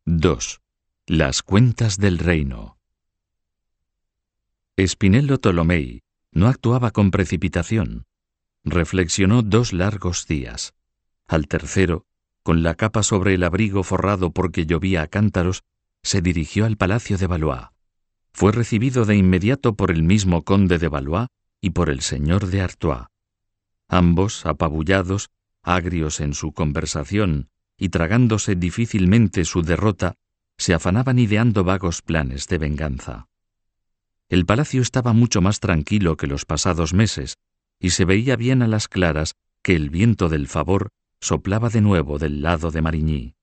2. Las cuentas del reino. Spinello Tolomei no actuaba con precipitación. Reflexionó 2 largos días. Al tercero, con la capa sobre el abrigo forrado porque llovía a cántaros, se dirigió al palacio de Valois. Fue recibido de inmediato por el mismo conde de Valois y por el señor de Artois. Ambos, apabullados, agrios en su conversación y tragándose difícilmente su derrota, se afanaban ideando vagos planes de venganza. El palacio estaba mucho más tranquilo que los pasados meses, y se veía bien a las claras que el viento del favor soplaba de nuevo del lado de Marigny.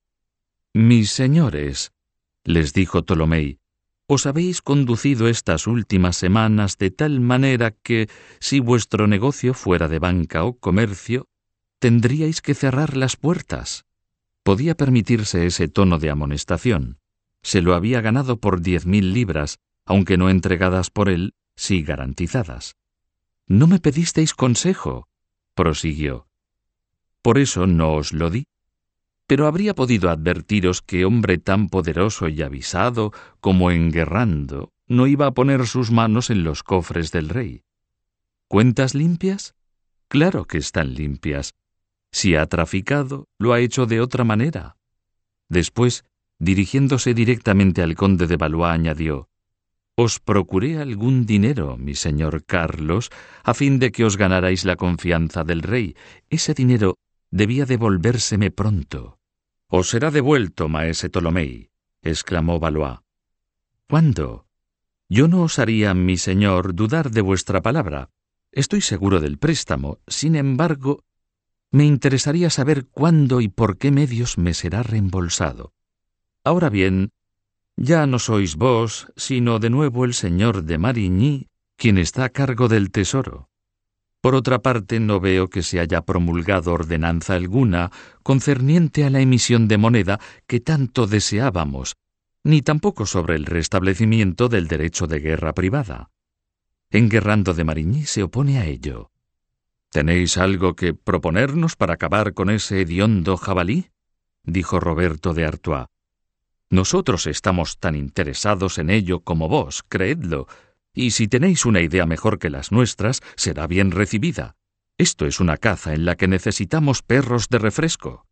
«Mis señores», les dijo Tolomei, «os habéis conducido estas últimas semanas de tal manera que, si vuestro negocio fuera de banca o comercio, tendríais que cerrar las puertas». Podía permitirse ese tono de amonestación. Se lo había ganado por 10.000 libras, aunque no entregadas por él, sí garantizadas. «No me pedisteis consejo», prosiguió. «Por eso no os lo di. Pero habría podido advertiros que hombre tan poderoso y avisado como Enguerrando no iba a poner sus manos en los cofres del rey. ¿Cuentas limpias? Claro que están limpias. Si ha traficado, lo ha hecho de otra manera». Después, dirigiéndose directamente al conde de Valois, añadió: «Os procuré algún dinero, mi señor Carlos, a fin de que os ganarais la confianza del rey. Ese dinero debía devolvérseme pronto». «Os será devuelto, maese Tolomei», exclamó Valois. «¿Cuándo? Yo no osaría, mi señor, dudar de vuestra palabra. Estoy seguro del préstamo. Sin embargo, me interesaría saber cuándo y por qué medios me será reembolsado. Ahora bien, ya no sois vos, sino de nuevo el señor de Marigny, quien está a cargo del tesoro. Por otra parte, no veo que se haya promulgado ordenanza alguna concerniente a la emisión de moneda que tanto deseábamos, ni tampoco sobre el restablecimiento del derecho de guerra privada. Enguerrando de Marigny se opone a ello». «¿Tenéis algo que proponernos para acabar con ese hediondo jabalí?», dijo Roberto de Artois. «Nosotros estamos tan interesados en ello como vos, creedlo, y si tenéis una idea mejor que las nuestras, será bien recibida. Esto es una caza en la que necesitamos perros de refresco».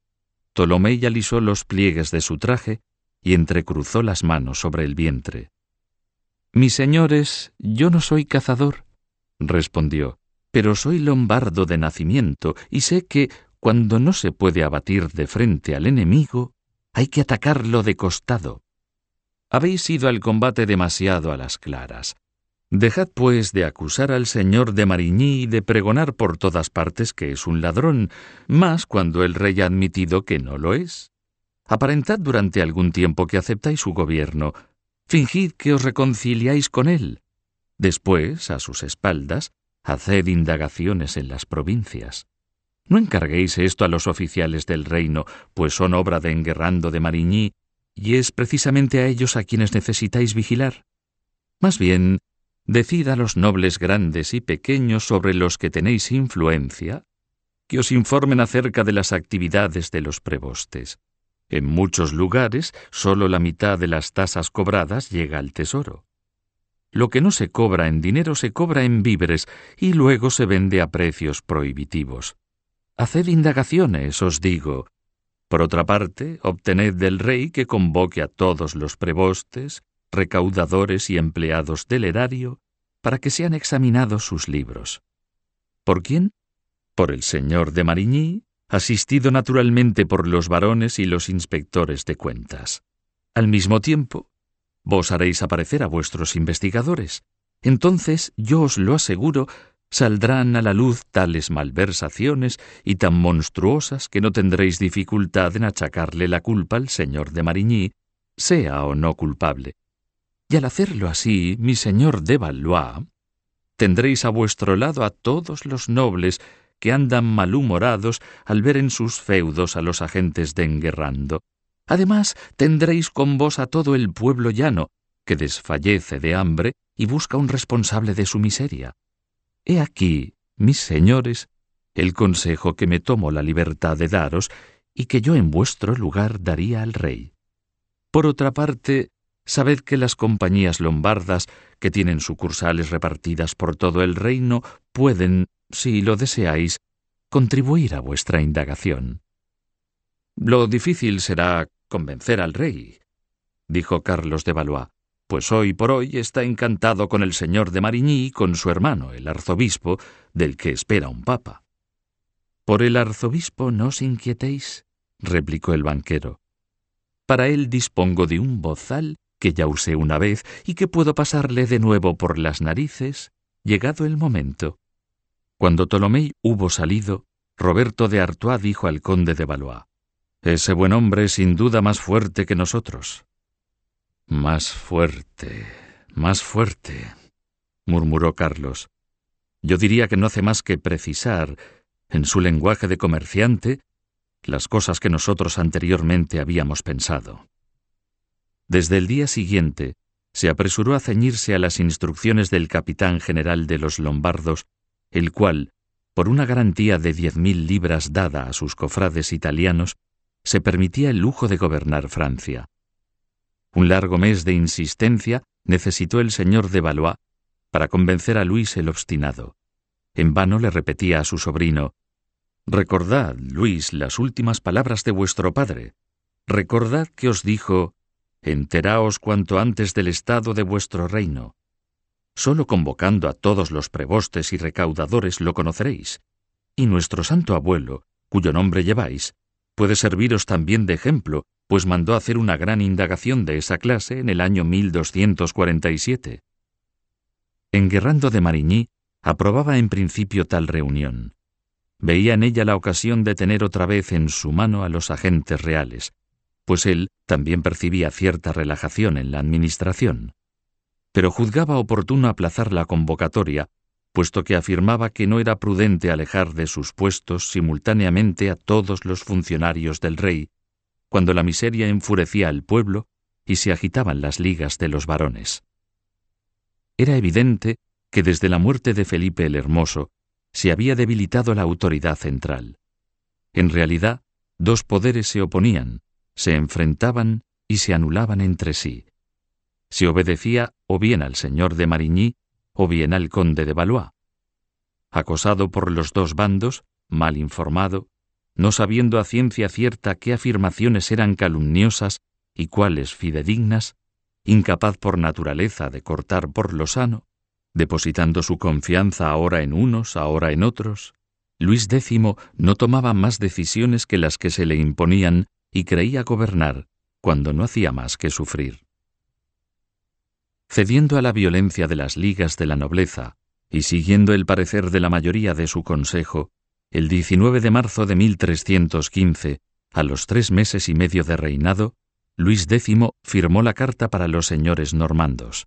Tolomei alisó los pliegues de su traje y entrecruzó las manos sobre el vientre. «Mis señores, yo no soy cazador», respondió, «pero soy lombardo de nacimiento y sé que, cuando no se puede abatir de frente al enemigo, hay que atacarlo de costado. Habéis ido al combate demasiado a las claras. Dejad, pues, de acusar al señor de Marigny y de pregonar por todas partes que es un ladrón, más cuando el rey ha admitido que no lo es. Aparentad durante algún tiempo que aceptáis su gobierno. Fingid que os reconciliáis con él. Después, a sus espaldas, haced indagaciones en las provincias. No encarguéis esto a los oficiales del reino, pues son obra de Enguerrando de Marigny, y es precisamente a ellos a quienes necesitáis vigilar. Más bien, decid a los nobles grandes y pequeños sobre los que tenéis influencia, que os informen acerca de las actividades de los prebostes. En muchos lugares, solo la mitad de las tasas cobradas llega al tesoro. Lo que no se cobra en dinero se cobra en víveres y luego se vende a precios prohibitivos. Haced indagaciones, os digo. Por otra parte, obtened del rey que convoque a todos los prebostes, recaudadores y empleados del erario, para que sean examinados sus libros. ¿Por quién? Por el señor de Marigny, asistido naturalmente por los varones y los inspectores de cuentas. Al mismo tiempo, vos haréis aparecer a vuestros investigadores. Entonces, yo os lo aseguro, saldrán a la luz tales malversaciones y tan monstruosas que no tendréis dificultad en achacarle la culpa al señor de Marigny, sea o no culpable. Y al hacerlo así, mi señor de Valois, tendréis a vuestro lado a todos los nobles que andan malhumorados al ver en sus feudos a los agentes de Enguerrando. Además, tendréis con vos a todo el pueblo llano, que desfallece de hambre y busca un responsable de su miseria. He aquí, mis señores, el consejo que me tomo la libertad de daros y que yo en vuestro lugar daría al rey. Por otra parte, sabed que las compañías lombardas, que tienen sucursales repartidas por todo el reino, pueden, si lo deseáis, contribuir a vuestra indagación. Lo difícil será convencer al rey, dijo Carlos de Valois, pues hoy por hoy está encantado con el señor de Marigny y con su hermano, el arzobispo, del que espera un papa. Por el arzobispo no os inquietéis, replicó el banquero. Para él dispongo de un bozal que ya usé una vez y que puedo pasarle de nuevo por las narices, llegado el momento. Cuando Tolomei hubo salido, Roberto de Artois dijo al conde de Valois: «Ese buen hombre es sin duda más fuerte que nosotros». Más fuerte, murmuró Carlos. Yo diría que no hace más que precisar, en su lenguaje de comerciante, las cosas que nosotros anteriormente habíamos pensado. Desde el día siguiente, se apresuró a ceñirse a las instrucciones del capitán general de los lombardos, el cual, por una garantía de 10.000 libras dada a sus cofrades italianos, se permitía el lujo de gobernar Francia. Un largo mes de insistencia necesitó el señor de Valois para convencer a Luis el obstinado. En vano le repetía a su sobrino: «Recordad, Luis, las últimas palabras de vuestro padre. Recordad que os dijo: enteraos cuanto antes del estado de vuestro reino. Solo convocando a todos los prebostes y recaudadores lo conoceréis, y nuestro santo abuelo, cuyo nombre lleváis, puede serviros también de ejemplo, pues mandó hacer una gran indagación de esa clase en el año 1247. Enguerrando de Marigny aprobaba en principio tal reunión. Veía en ella la ocasión de tener otra vez en su mano a los agentes reales, pues él también percibía cierta relajación en la administración. Pero juzgaba oportuno aplazar la convocatoria, puesto que afirmaba que no era prudente alejar de sus puestos simultáneamente a todos los funcionarios del rey, cuando la miseria enfurecía al pueblo y se agitaban las ligas de los varones. Era evidente que desde la muerte de Felipe el Hermoso se había debilitado la autoridad central. En realidad, dos poderes se oponían, se enfrentaban y se anulaban entre sí. Se obedecía o bien al señor de Marigny o bien al conde de Valois. Acosado por los dos bandos, mal informado, no sabiendo a ciencia cierta qué afirmaciones eran calumniosas y cuáles fidedignas, incapaz por naturaleza de cortar por lo sano, depositando su confianza ahora en unos, ahora en otros, Luis X no tomaba más decisiones que las que se le imponían y creía gobernar cuando no hacía más que sufrir. Cediendo a la violencia de las ligas de la nobleza y siguiendo el parecer de la mayoría de su consejo, el 19 de marzo de 1315, a los 3 meses y medio de reinado, Luis X firmó la carta para los señores normandos.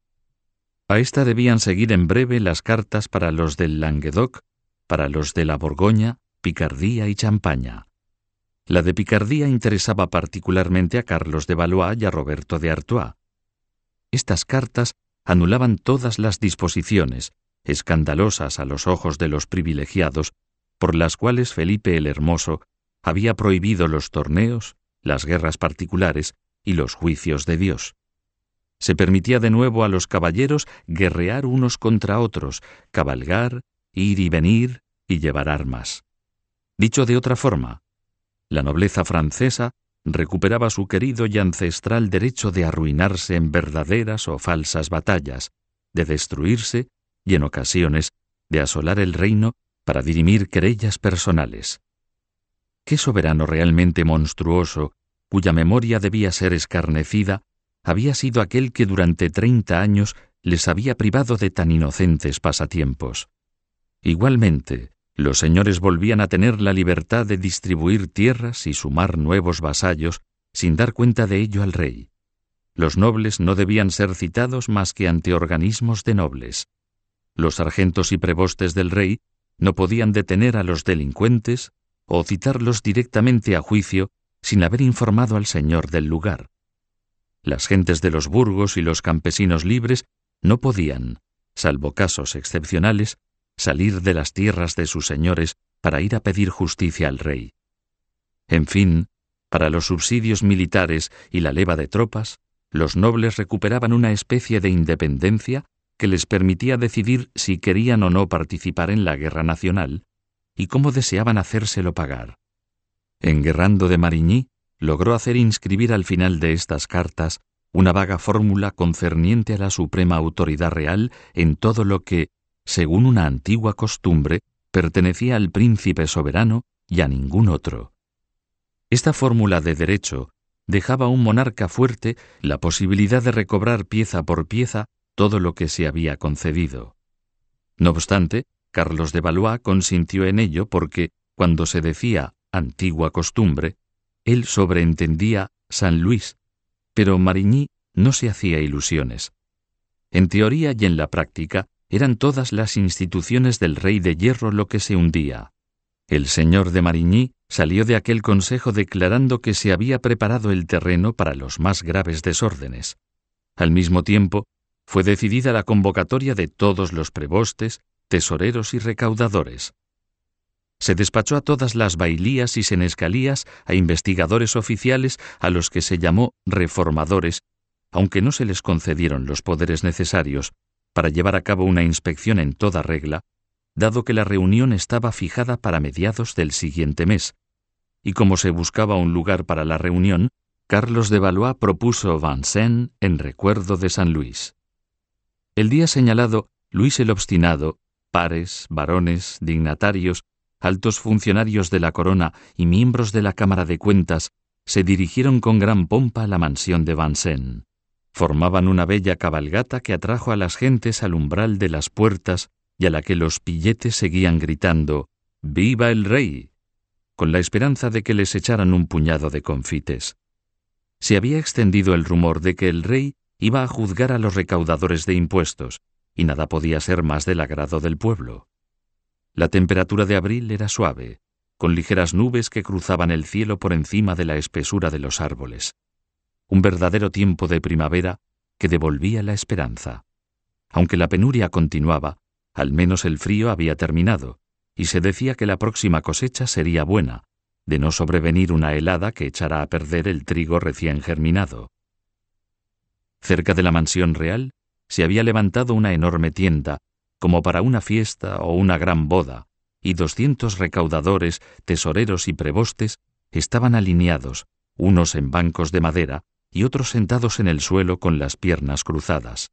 A esta debían seguir en breve las cartas para los del Languedoc, para los de la Borgoña, Picardía y Champaña. La de Picardía interesaba particularmente a Carlos de Valois y a Roberto de Artois. Estas cartas anulaban todas las disposiciones, escandalosas a los ojos de los privilegiados, por las cuales Felipe el Hermoso había prohibido los torneos, las guerras particulares y los juicios de Dios. Se permitía de nuevo a los caballeros guerrear unos contra otros, cabalgar, ir y venir y llevar armas. Dicho de otra forma, la nobleza francesa recuperaba su querido y ancestral derecho de arruinarse en verdaderas o falsas batallas, de destruirse y, en ocasiones, de asolar el reino para dirimir querellas personales. ¿Qué soberano realmente monstruoso, cuya memoria debía ser escarnecida, había sido aquel que durante 30 años les había privado de tan inocentes pasatiempos? Igualmente, los señores volvían a tener la libertad de distribuir tierras y sumar nuevos vasallos sin dar cuenta de ello al rey. Los nobles no debían ser citados más que ante organismos de nobles. Los sargentos y prebostes del rey no podían detener a los delincuentes o citarlos directamente a juicio sin haber informado al señor del lugar. Las gentes de los burgos y los campesinos libres no podían, salvo casos excepcionales, salir de las tierras de sus señores para ir a pedir justicia al rey. En fin, Para los subsidios militares y la leva de tropas, los nobles recuperaban una especie de independencia que les permitía decidir si querían o no participar en la guerra nacional y cómo deseaban hacérselo pagar. Enguerrando de Marigny logró hacer inscribir al final de estas cartas una vaga fórmula concerniente a la suprema autoridad real en todo lo que, según una antigua costumbre, pertenecía al príncipe soberano y a ningún otro. Esta fórmula de derecho dejaba a un monarca fuerte la posibilidad de recobrar pieza por pieza todo lo que se había concedido. No obstante, Carlos de Valois consintió en ello porque, cuando se decía antigua costumbre, él sobreentendía San Luis, pero Marigny no se hacía ilusiones. En teoría y en la práctica eran todas las instituciones del rey de hierro lo que se hundía. El señor de Marigny salió de aquel consejo declarando que se había preparado el terreno para los más graves desórdenes. Al mismo tiempo, fue decidida la convocatoria de todos los prebostes, tesoreros y recaudadores. Se despachó a todas las bailías y senescalías a investigadores oficiales a los que se llamó reformadores, aunque no se les concedieron los poderes necesarios para llevar a cabo una inspección en toda regla, dado que la reunión estaba fijada para mediados del siguiente mes, y como se buscaba un lugar para la reunión, Carlos de Valois propuso Vincennes en recuerdo de San Luis. El día señalado, Luis el Obstinado, pares, varones, dignatarios, altos funcionarios de la corona y miembros de la Cámara de Cuentas se dirigieron con gran pompa a la mansión de Vincennes. Formaban una bella cabalgata que atrajo a las gentes al umbral de las puertas y a la que los pilletes seguían gritando «¡Viva el rey!», con la esperanza de que les echaran un puñado de confites. Se había extendido el rumor de que el rey iba a juzgar a los recaudadores de impuestos, y nada podía ser más del agrado del pueblo. La temperatura de abril era suave, con ligeras nubes que cruzaban el cielo por encima de la espesura de los árboles. Un verdadero tiempo de primavera que devolvía la esperanza. Aunque la penuria continuaba, al menos el frío había terminado, y se decía que la próxima cosecha sería buena, de no sobrevenir una helada que echara a perder el trigo recién germinado. Cerca de la mansión real se había levantado una enorme tienda, como para una fiesta o una gran boda, y 200 recaudadores, tesoreros y prebostes estaban alineados, unos en bancos de madera y otros sentados en el suelo con las piernas cruzadas.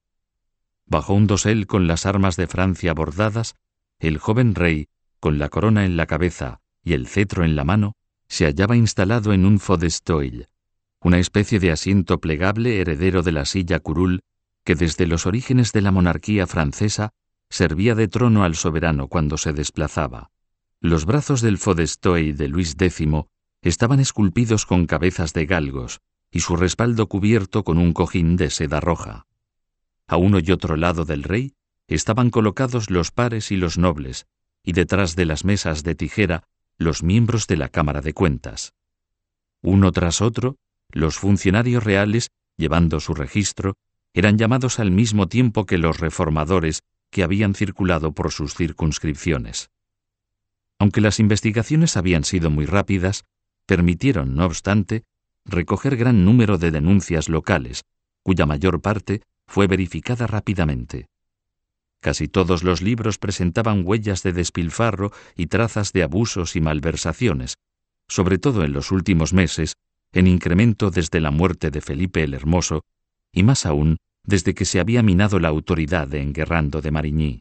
Bajo un dosel con las armas de Francia bordadas, el joven rey, con la corona en la cabeza y el cetro en la mano, se hallaba instalado en un fauteuil, una especie de asiento plegable heredero de la silla curul que desde los orígenes de la monarquía francesa servía de trono al soberano cuando se desplazaba. Los brazos del fauteuil de Luis X estaban esculpidos con cabezas de galgos y su respaldo cubierto con un cojín de seda roja. A uno y otro lado del rey estaban colocados los pares y los nobles, y detrás de las mesas de tijera los miembros de la Cámara de Cuentas. Uno tras otro, los funcionarios reales, llevando su registro, eran llamados al mismo tiempo que los reformadores que habían circulado por sus circunscripciones. Aunque las investigaciones habían sido muy rápidas, permitieron, no obstante, recoger gran número de denuncias locales, cuya mayor parte fue verificada rápidamente. Casi todos los libros presentaban huellas de despilfarro y trazas de abusos y malversaciones, sobre todo en los últimos meses, en incremento desde la muerte de Felipe el Hermoso, y más aún desde que se había minado la autoridad de Enguerrando de Marigny.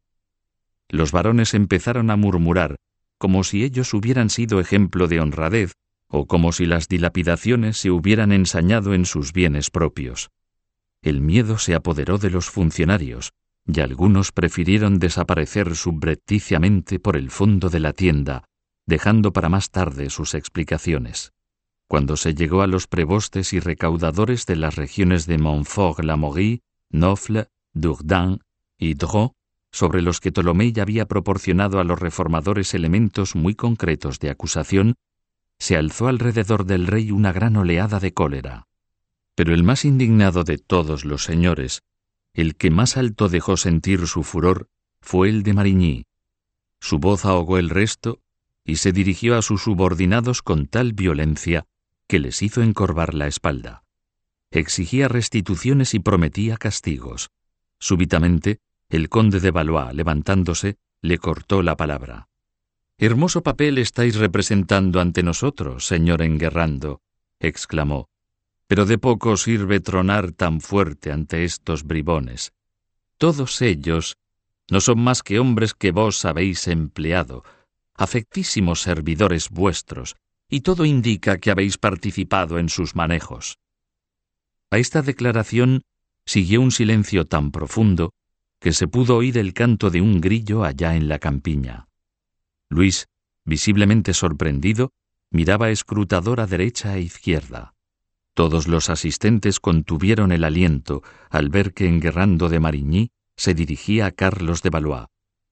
Los varones empezaron a murmurar, como si ellos hubieran sido ejemplo de honradez, o como si las dilapidaciones se hubieran ensañado en sus bienes propios. El miedo se apoderó de los funcionarios, y algunos prefirieron desaparecer subrepticiamente por el fondo de la tienda, dejando para más tarde sus explicaciones. Cuando se llegó a los prebostes y recaudadores de las regiones de Montfort-l'Amaury, Nofle, Dourdan y Dreux, sobre los que Tolomei había proporcionado a los reformadores elementos muy concretos de acusación, se alzó alrededor del rey una gran oleada de cólera. Pero el más indignado de todos los señores, el que más alto dejó sentir su furor, fue el de Marigny. Su voz ahogó el resto, y se dirigió a sus subordinados con tal violencia que les hizo encorvar la espalda. Exigía restituciones y prometía castigos. Súbitamente, el conde de Valois, levantándose, le cortó la palabra. «Hermoso papel estáis representando ante nosotros, señor Enguerrando», exclamó, «pero de poco sirve tronar tan fuerte ante estos bribones. Todos ellos no son más que hombres que vos habéis empleado, afectísimos servidores vuestros, y todo indica que habéis participado en sus manejos». A esta declaración siguió un silencio tan profundo que se pudo oír el canto de un grillo allá en la campiña. Luis, visiblemente sorprendido, miraba escrutador a derecha e izquierda. Todos los asistentes contuvieron el aliento al ver que Enguerrando de Marigny se dirigía a Carlos de Valois.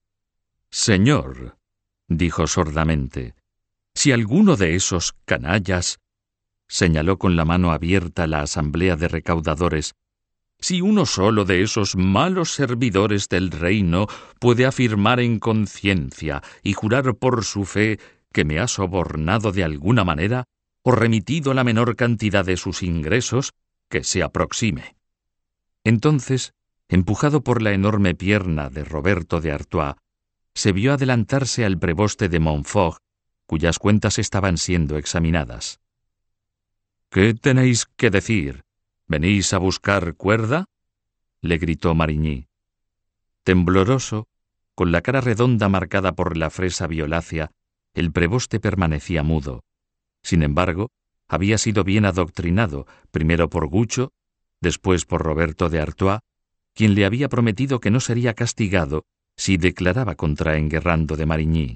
«Señor», dijo sordamente, «si alguno de esos canallas», señaló con la mano abierta la asamblea de recaudadores, «si uno solo de esos malos servidores del reino puede afirmar en conciencia y jurar por su fe que me ha sobornado de alguna manera o remitido la menor cantidad de sus ingresos, que se aproxime». Entonces, empujado por la enorme pierna de Roberto de Artois, se vio adelantarse al preboste de Montfort, cuyas cuentas estaban siendo examinadas. «¿Qué tenéis que decir? ¿Venís a buscar cuerda?», le gritó Marigny. Tembloroso, con la cara redonda marcada por la fresa violácea, el preboste permanecía mudo. Sin embargo, había sido bien adoctrinado, primero por Gucho, después por Roberto de Artois, quien le había prometido que no sería castigado si declaraba contra Enguerrando de Marigny.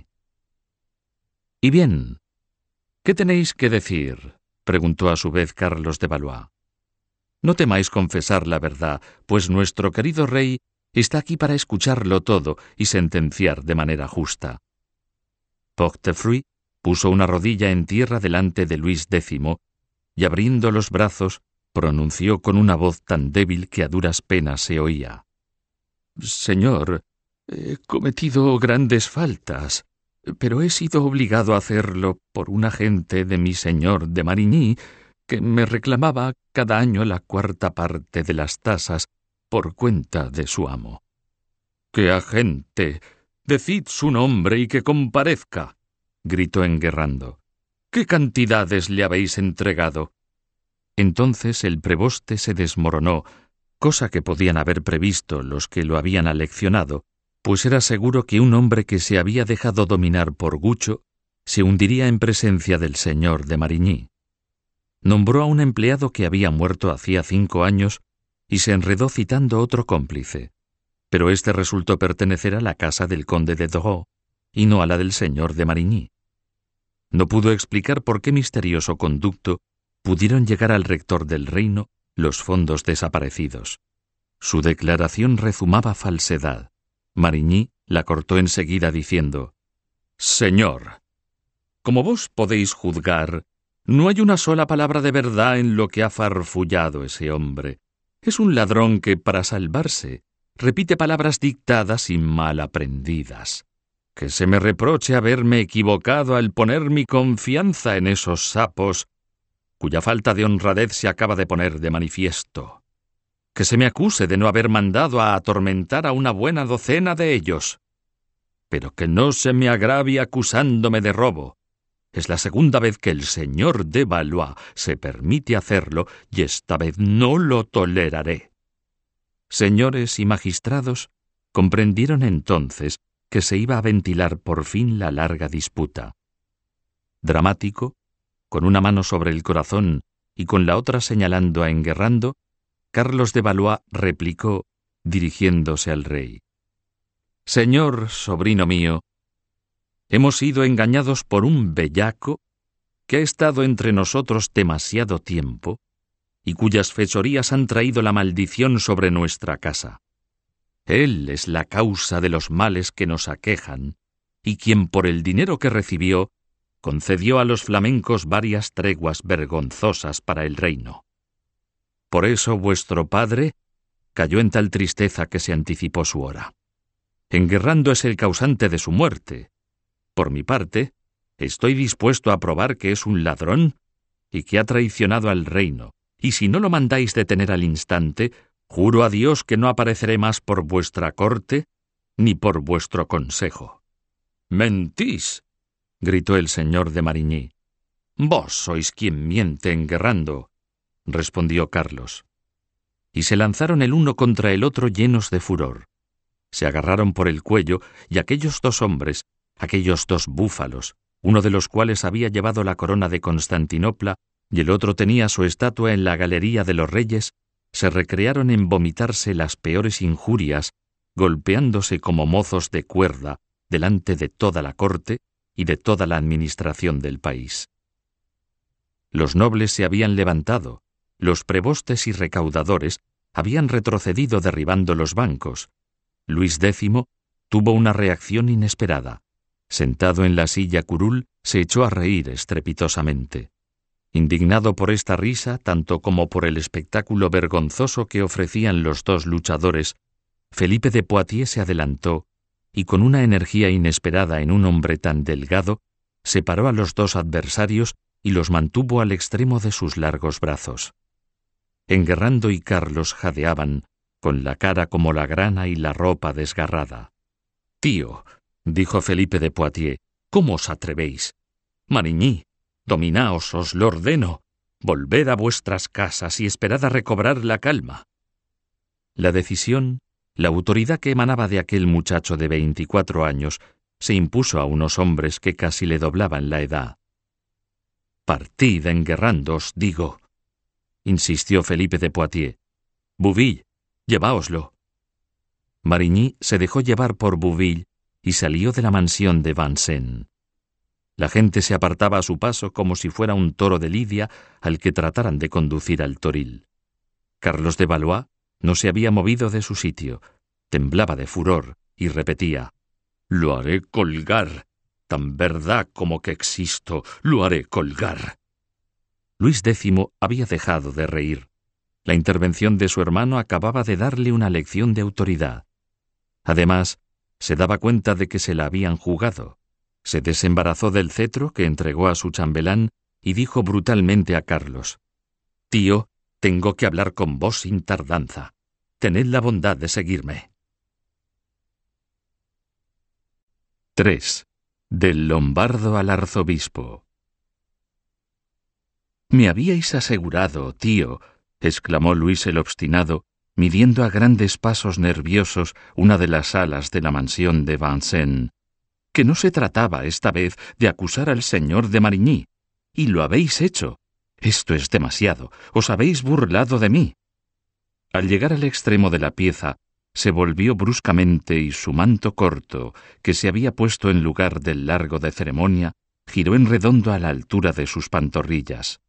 «Y bien, ¿qué tenéis que decir?», preguntó a su vez Carlos de Valois. «No temáis confesar la verdad, pues nuestro querido rey está aquí para escucharlo todo y sentenciar de manera justa». Portefeuille puso una rodilla en tierra delante de Luis X y, abriendo los brazos, pronunció con una voz tan débil que a duras penas se oía: «Señor, he cometido grandes faltas, pero he sido obligado a hacerlo por un agente de mi señor de Marigny que me reclamaba cada año la cuarta parte de las tasas por cuenta de su amo». «¿Qué agente? Decid su nombre y que comparezca», gritó Enguerrando. «¿Qué cantidades le habéis entregado?». Entonces el preboste se desmoronó, cosa que podían haber previsto los que lo habían aleccionado, pues era seguro que un hombre que se había dejado dominar por Gucho se hundiría en presencia del señor de Marigny. Nombró a un empleado que había muerto hacía 5 años y se enredó citando otro cómplice, pero éste resultó pertenecer a la casa del conde de Dreux y no a la del señor de Marigny. No pudo explicar por qué misterioso conducto pudieron llegar al rector del reino los fondos desaparecidos. Su declaración rezumaba falsedad. Marigny la cortó enseguida diciendo: «Señor, como vos podéis juzgar, no hay una sola palabra de verdad en lo que ha farfullado ese hombre. Es un ladrón que, para salvarse, repite palabras dictadas y mal aprendidas. Que se me reproche haberme equivocado al poner mi confianza en esos sapos, cuya falta de honradez se acaba de poner de manifiesto. Que se me acuse de no haber mandado a atormentar a una buena docena de ellos. Pero que no se me agravie acusándome de robo. Es la segunda vez que el señor de Valois se permite hacerlo y esta vez no lo toleraré». Señores y magistrados comprendieron entonces que se iba a ventilar por fin la larga disputa. Dramático, con una mano sobre el corazón y con la otra señalando a Enguerrando, Carlos de Valois replicó, dirigiéndose al rey: «Señor sobrino mío, hemos sido engañados por un bellaco que ha estado entre nosotros demasiado tiempo y cuyas fechorías han traído la maldición sobre nuestra casa. Él es la causa de los males que nos aquejan y quien por el dinero que recibió concedió a los flamencos varias treguas vergonzosas para el reino. Por eso vuestro padre cayó en tal tristeza que se anticipó su hora. Enguerrando es el causante de su muerte. Por mi parte, Estoy dispuesto a probar que es un ladrón y que ha traicionado al reino, y si no lo mandáis detener al instante, juro a Dios que no apareceré más por vuestra corte ni por vuestro consejo». «¡Mentís!», gritó el señor de Marigny. «Vos sois quien miente enguerrando», respondió Carlos. Y se lanzaron el uno contra el otro llenos de furor. Se agarraron por el cuello, y aquellos dos hombres, aquellos dos búfalos, uno de los cuales había llevado la corona de Constantinopla y el otro tenía su estatua en la Galería de los Reyes, se recrearon en vomitarse las peores injurias, golpeándose como mozos de cuerda delante de toda la corte y de toda la administración del país. Los nobles se habían levantado, los prebostes y recaudadores habían retrocedido derribando los bancos. Luis X tuvo una reacción inesperada. Sentado en la silla curul, se echó a reír estrepitosamente. Indignado por esta risa, tanto como por el espectáculo vergonzoso que ofrecían los dos luchadores, Felipe de Poitiers se adelantó y con una energía inesperada en un hombre tan delgado, separó a los dos adversarios y los mantuvo al extremo de sus largos brazos. Enguerrando y Carlos jadeaban, con la cara como la grana y la ropa desgarrada. «Tío», dijo Felipe de Poitiers, «¿cómo os atrevéis? Marigny, dominaos, os lo ordeno. Volved a vuestras casas y esperad a recobrar la calma». La decisión, la autoridad que emanaba de aquel muchacho de 24 años, se impuso a unos hombres que casi le doblaban la edad. «Partid enguerrando, os digo», insistió Felipe de Poitiers. «Bouville, lleváoslo». Marigny se dejó llevar por Bouville y salió de la mansión de Vincennes. La gente se apartaba a su paso como si fuera un toro de lidia al que trataran de conducir al toril. Carlos de Valois no se había movido de su sitio, temblaba de furor y repetía: «Lo haré colgar, tan verdad como que existo, lo haré colgar». Luis X había dejado de reír. La intervención de su hermano acababa de darle una lección de autoridad. Además, se daba cuenta de que se la habían jugado. Se desembarazó del cetro que entregó a su chambelán y dijo brutalmente a Carlos: «Tío, tengo que hablar con vos sin tardanza. Tened la bondad de seguirme». 3. Del lombardo al arzobispo. «Me habíais asegurado, tío», exclamó Luis el obstinado, midiendo a grandes pasos nerviosos una de las salas de la mansión de Vincennes, «que no se trataba esta vez de acusar al señor de Marigny, y lo habéis hecho. Esto es demasiado, os habéis burlado de mí». Al llegar al extremo de la pieza, se volvió bruscamente y su manto corto, que se había puesto en lugar del largo de ceremonia, giró en redondo a la altura de sus pantorrillas.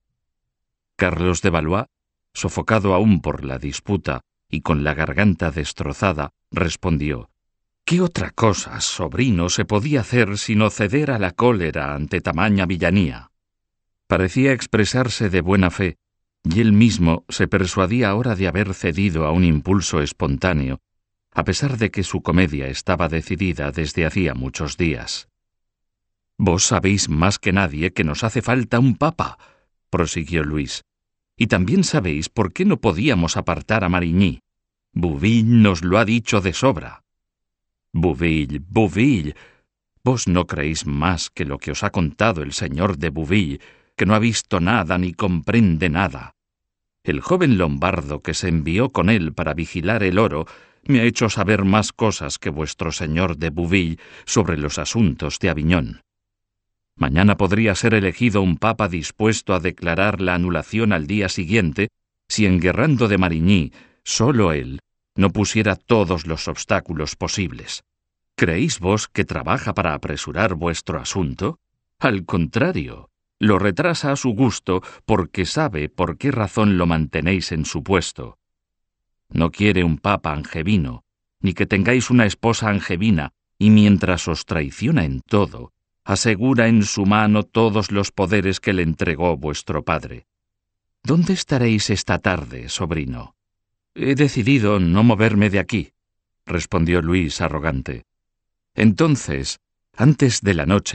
Carlos de Valois, sofocado aún por la disputa y con la garganta destrozada, respondió: «¿Qué otra cosa, sobrino, se podía hacer sino ceder a la cólera ante tamaña villanía?» Parecía expresarse de buena fe, y él mismo se persuadía ahora de haber cedido a un impulso espontáneo, a pesar de que su comedia estaba decidida desde hacía muchos días. «Vos sabéis más que nadie que nos hace falta un papa», prosiguió Luis, «y también sabéis por qué no podíamos apartar a Marigny. Bouville nos lo ha dicho de sobra». «Bouville, Bouville. Vos no creéis más que lo que os ha contado el señor de Bouville, que no ha visto nada ni comprende nada. El joven lombardo que se envió con él para vigilar el oro me ha hecho saber más cosas que vuestro señor de Bouville sobre los asuntos de Aviñón. Mañana podría ser elegido un papa dispuesto a declarar la anulación al día siguiente si Enguerrando de Marigny, solo él, no pusiera todos los obstáculos posibles. ¿Creéis vos que trabaja para apresurar vuestro asunto? Al contrario, lo retrasa a su gusto porque sabe por qué razón lo mantenéis en su puesto. No quiere un papa angevino, ni que tengáis una esposa angevina, y mientras os traiciona en todo, asegura en su mano todos los poderes que le entregó vuestro padre. ¿Dónde estaréis esta tarde, sobrino?» «He decidido no moverme de aquí», respondió Luis arrogante. «Entonces, antes de la noche,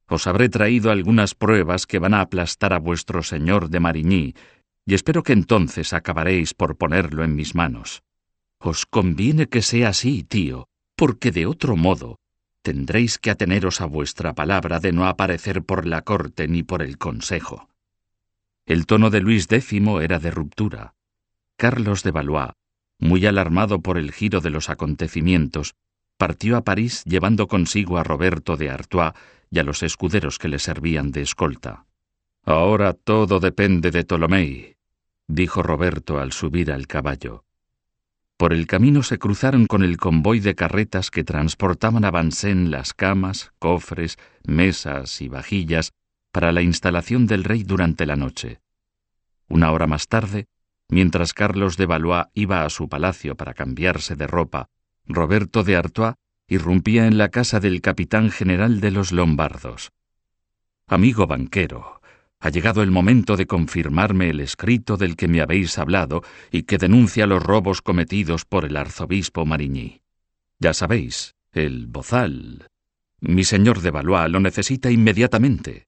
Os habré traído algunas pruebas que van a aplastar a vuestro señor de Marigny, y espero que entonces acabaréis por ponerlo en mis manos. Os conviene que sea así, tío, porque de otro modo tendréis que ateneros a vuestra palabra de no aparecer por la corte ni por el consejo. El tono de Luis X era de ruptura. Carlos de Valois, muy alarmado por el giro de los acontecimientos, partió a París llevando consigo a Roberto de Artois y a los escuderos que le servían de escolta. «Ahora todo depende de Tolomei», dijo Roberto al subir al caballo. Por el camino se cruzaron con el convoy de carretas que transportaban a Vincennes las camas, cofres, mesas y vajillas para la instalación del rey durante la noche. Una hora más tarde, mientras Carlos de Valois iba a su palacio para cambiarse de ropa, Roberto de Artois irrumpía en la casa del capitán general de los lombardos. «Amigo banquero, ha llegado el momento de confirmarme el escrito del que me habéis hablado y que denuncia los robos cometidos por el arzobispo Marigny. Ya sabéis, el bozal. Mi señor de Valois lo necesita inmediatamente».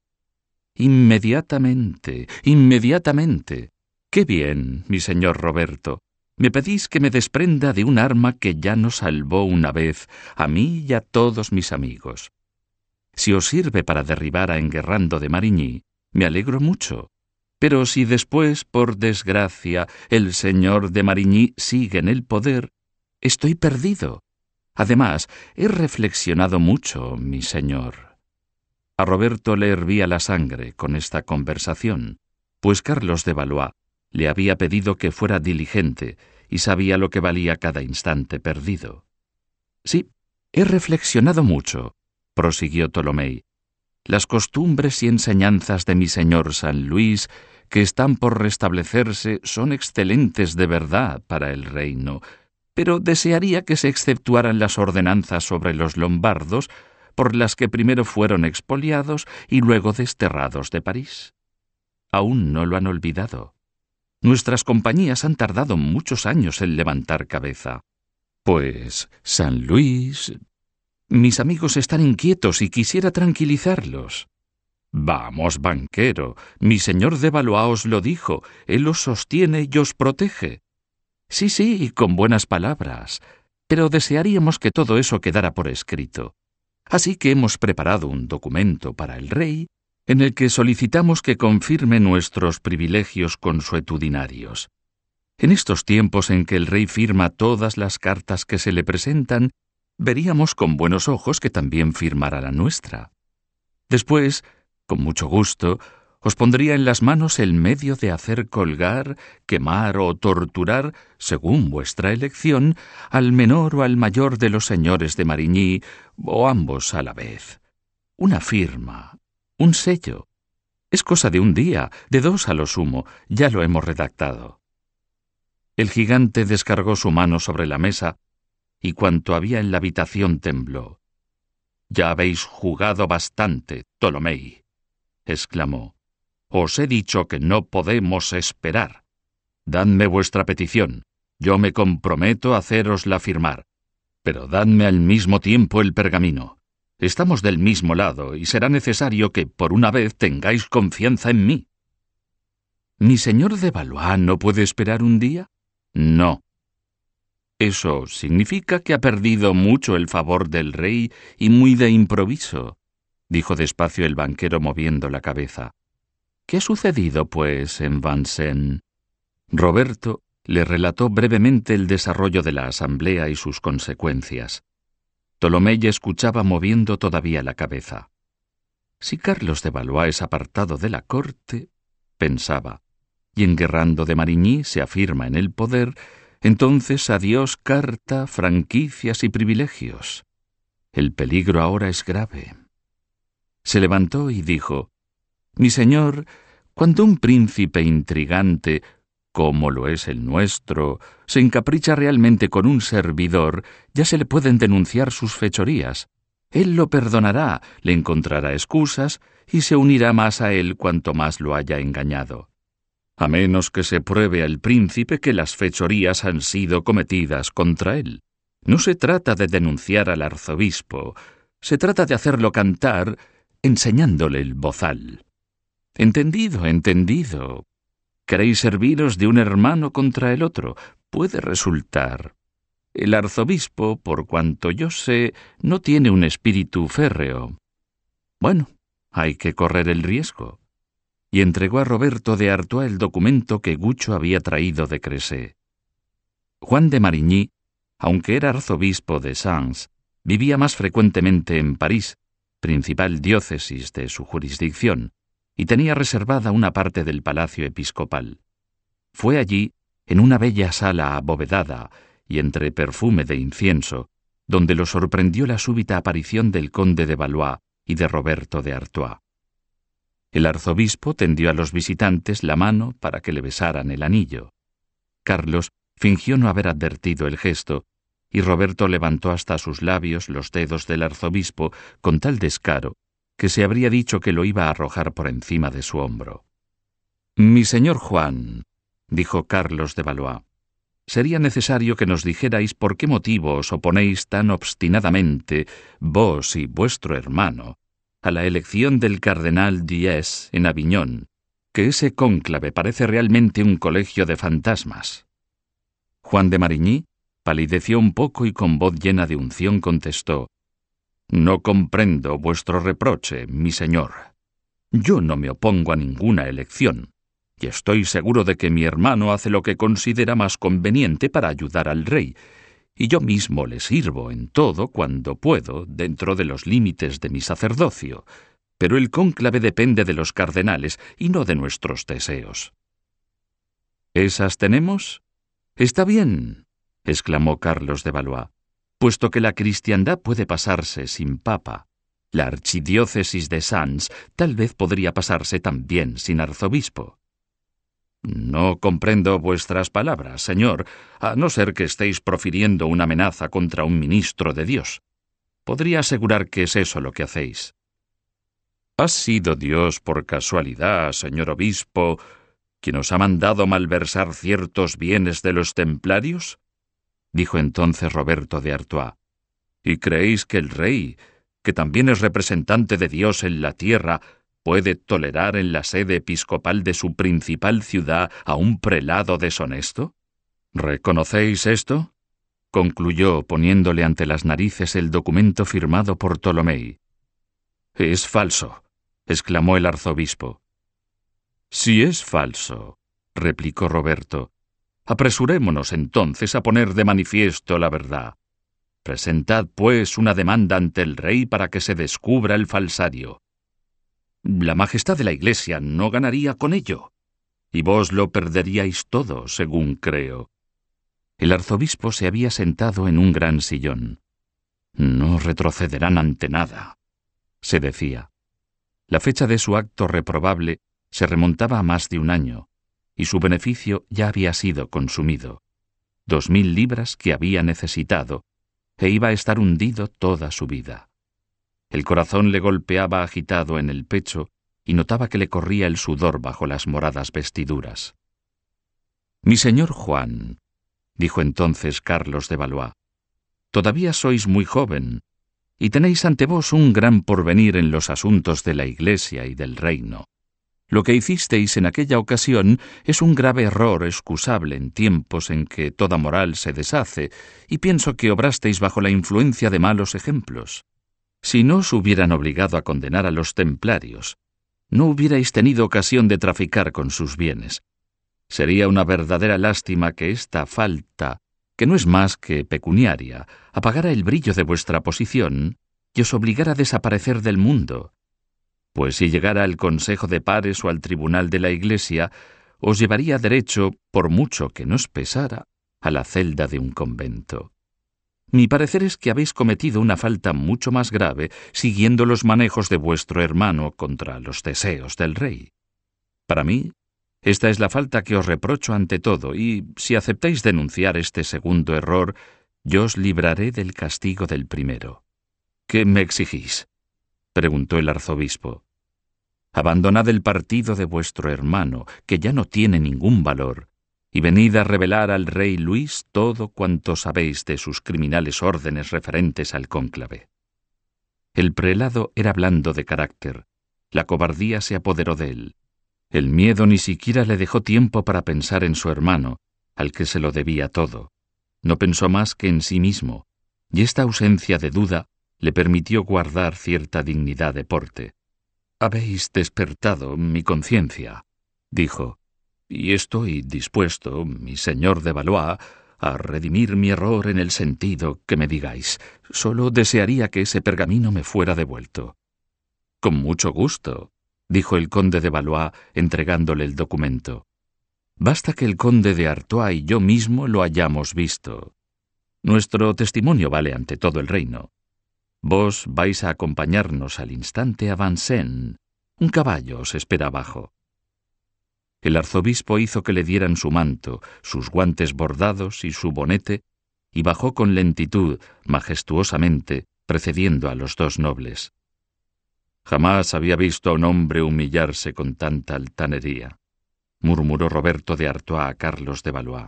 «Inmediatamente, inmediatamente. Qué bien, mi señor Roberto. Me pedís que me desprenda de un arma que ya nos salvó una vez a mí y a todos mis amigos. Si os sirve para derribar a Enguerrando de Marigny, me alegro mucho. Pero si después, por desgracia, el señor de Marigny sigue en el poder, estoy perdido. Además, he reflexionado mucho, mi señor». A Roberto le hervía la sangre con esta conversación, pues Carlos de Valois le había pedido que fuera diligente y sabía lo que valía cada instante perdido. «Sí, he reflexionado mucho», prosiguió Tolomei. «Las costumbres y enseñanzas de mi señor San Luis, que están por restablecerse, son excelentes de verdad para el reino, pero desearía que se exceptuaran las ordenanzas sobre los lombardos, por las que primero fueron expoliados y luego desterrados de París. Aún no lo han olvidado. Nuestras compañías han tardado muchos años en levantar cabeza. Pues San Luis... Mis amigos están inquietos y quisiera tranquilizarlos». «Vamos, banquero, mi señor de Valois os lo dijo, él os sostiene y os protege». Sí, con buenas palabras, pero desearíamos que todo eso quedara por escrito. Así que hemos preparado un documento para el rey en el que solicitamos que confirme nuestros privilegios consuetudinarios. En estos tiempos en que el rey firma todas las cartas que se le presentan, veríamos con buenos ojos que también firmara la nuestra. Después, con mucho gusto, os pondría en las manos el medio de hacer colgar, quemar o torturar, según vuestra elección, al menor o al mayor de los señores de Marigny, o ambos a la vez. Una firma, un sello. Es cosa de un día, de 2 a lo sumo, ya lo hemos redactado». El gigante descargó su mano sobre la mesa y cuanto había en la habitación tembló. «Ya habéis jugado bastante, Tolomei», exclamó. «Os he dicho que no podemos esperar. Dadme vuestra petición, yo me comprometo a hacérosla firmar, pero dadme al mismo tiempo el pergamino. Estamos del mismo lado y será necesario que por una vez tengáis confianza en mí». «¿Mi señor de Valois no puede esperar un día?» «No». «Eso significa que ha perdido mucho el favor del rey y muy de improviso», dijo despacio el banquero moviendo la cabeza. «¿Qué ha sucedido, pues, en Vincennes?» Roberto le relató brevemente el desarrollo de la asamblea y sus consecuencias. Tolomei escuchaba moviendo todavía la cabeza. «Si Carlos de Valois es apartado de la corte», pensaba, «y Enguerrando de Marigny se afirma en el poder, entonces adiós carta, franquicias y privilegios. El peligro ahora es grave». Se levantó y dijo: «Mi señor, cuando un príncipe intrigante, como lo es el nuestro, se encapricha realmente con un servidor, ya se le pueden denunciar sus fechorías. Él lo perdonará, le encontrará excusas y se unirá más a él cuanto más lo haya engañado. A menos que se pruebe al príncipe que las fechorías han sido cometidas contra él. No se trata de denunciar al arzobispo, se trata de hacerlo cantar enseñándole el bozal. Entendido, entendido. ¿Queréis serviros de un hermano contra el otro? Puede resultar. El arzobispo, por cuanto yo sé, no tiene un espíritu férreo. Bueno, hay que correr el riesgo. Y entregó a Roberto de Artois el documento que Gucho había traído de Cressé. Juan de Marigny, aunque era arzobispo de Sens, vivía más frecuentemente en París, principal diócesis de su jurisdicción, y tenía reservada una parte del palacio episcopal. Fue allí, en una bella sala abovedada y entre perfume de incienso, donde lo sorprendió la súbita aparición del conde de Valois y de Roberto de Artois. El arzobispo tendió a los visitantes la mano para que le besaran el anillo. Carlos fingió no haber advertido el gesto, y Roberto levantó hasta sus labios los dedos del arzobispo con tal descaro que se habría dicho que lo iba a arrojar por encima de su hombro. «Mi señor Juan», dijo Carlos de Valois, «sería necesario que nos dijerais por qué motivo os oponéis tan obstinadamente, vos y vuestro hermano, a la elección del cardenal Diez en Aviñón, que ese cónclave parece realmente un colegio de fantasmas». Juan de Marigny palideció un poco y con voz llena de unción contestó: «No comprendo vuestro reproche, mi señor. Yo no me opongo a ninguna elección, y estoy seguro de que mi hermano hace lo que considera más conveniente para ayudar al rey, y yo mismo le sirvo en todo cuando puedo, dentro de los límites de mi sacerdocio, pero el cónclave depende de los cardenales y no de nuestros deseos». «¿Esas tenemos? Está bien», exclamó Carlos de Valois, «puesto que la cristiandad puede pasarse sin papa. La archidiócesis de Sens tal vez podría pasarse también sin arzobispo». «No comprendo vuestras palabras, señor, a no ser que estéis profiriendo una amenaza contra un ministro de Dios. Podría asegurar que es eso lo que hacéis». «¿Ha sido Dios por casualidad, señor obispo, quien os ha mandado malversar ciertos bienes de los templarios?», dijo entonces Roberto de Artois. «¿Y creéis que el rey, que también es representante de Dios en la tierra, puede tolerar en la sede episcopal de su principal ciudad a un prelado deshonesto? ¿Reconocéis esto?», concluyó poniéndole ante las narices el documento firmado por Tolomei. «Es falso», exclamó el arzobispo. «Si es falso», replicó Roberto, «apresurémonos entonces a poner de manifiesto la verdad. Presentad, pues, una demanda ante el rey para que se descubra el falsario. La majestad de la Iglesia no ganaría con ello, y vos lo perderíais todo, según creo». El arzobispo se había sentado en un gran sillón. «No retrocederán ante nada», se decía. La fecha de su acto reprobable se remontaba a más de un año, y su beneficio ya había sido consumido. 2.000 libras que había necesitado, e iba a estar hundido toda su vida. El corazón le golpeaba agitado en el pecho y notaba que le corría el sudor bajo las moradas vestiduras. «Mi señor Juan», dijo entonces Carlos de Valois, «todavía sois muy joven, y tenéis ante vos un gran porvenir en los asuntos de la Iglesia y del reino. Lo que hicisteis en aquella ocasión es un grave error excusable en tiempos en que toda moral se deshace, y pienso que obrasteis bajo la influencia de malos ejemplos. Si no os hubieran obligado a condenar a los templarios, no hubierais tenido ocasión de traficar con sus bienes. Sería una verdadera lástima que esta falta, que no es más que pecuniaria, apagara el brillo de vuestra posición y os obligara a desaparecer del mundo. Pues si llegara al Consejo de Pares o al Tribunal de la Iglesia, os llevaría derecho, por mucho que nos pesara, a la celda de un convento. Mi parecer es que habéis cometido una falta mucho más grave siguiendo los manejos de vuestro hermano contra los deseos del rey. Para mí, esta es la falta que os reprocho ante todo, y si aceptáis denunciar este segundo error, yo os libraré del castigo del primero». «¿Qué me exigís?», preguntó el arzobispo. «Abandonad el partido de vuestro hermano, que ya no tiene ningún valor, y venid a revelar al rey Luis todo cuanto sabéis de sus criminales órdenes referentes al cónclave». El prelado era blando de carácter. La cobardía se apoderó de él. El miedo ni siquiera le dejó tiempo para pensar en su hermano, al que se lo debía todo. No pensó más que en sí mismo, y esta ausencia de duda le permitió guardar cierta dignidad de porte. «Habéis despertado mi conciencia», dijo, «y estoy dispuesto, mi señor de Valois, a redimir mi error en el sentido que me digáis. Solo desearía que ese pergamino me fuera devuelto». «Con mucho gusto», dijo el conde de Valois, entregándole el documento. «Basta que el conde de Artois y yo mismo lo hayamos visto. Nuestro testimonio vale ante todo el reino. Vos vais a acompañarnos al instante a Vincennes. Un caballo os espera abajo». El arzobispo hizo que le dieran su manto, sus guantes bordados y su bonete, y bajó con lentitud, majestuosamente, precediendo a los dos nobles. «Jamás había visto a un hombre humillarse con tanta altanería», murmuró Roberto de Artois a Carlos de Valois.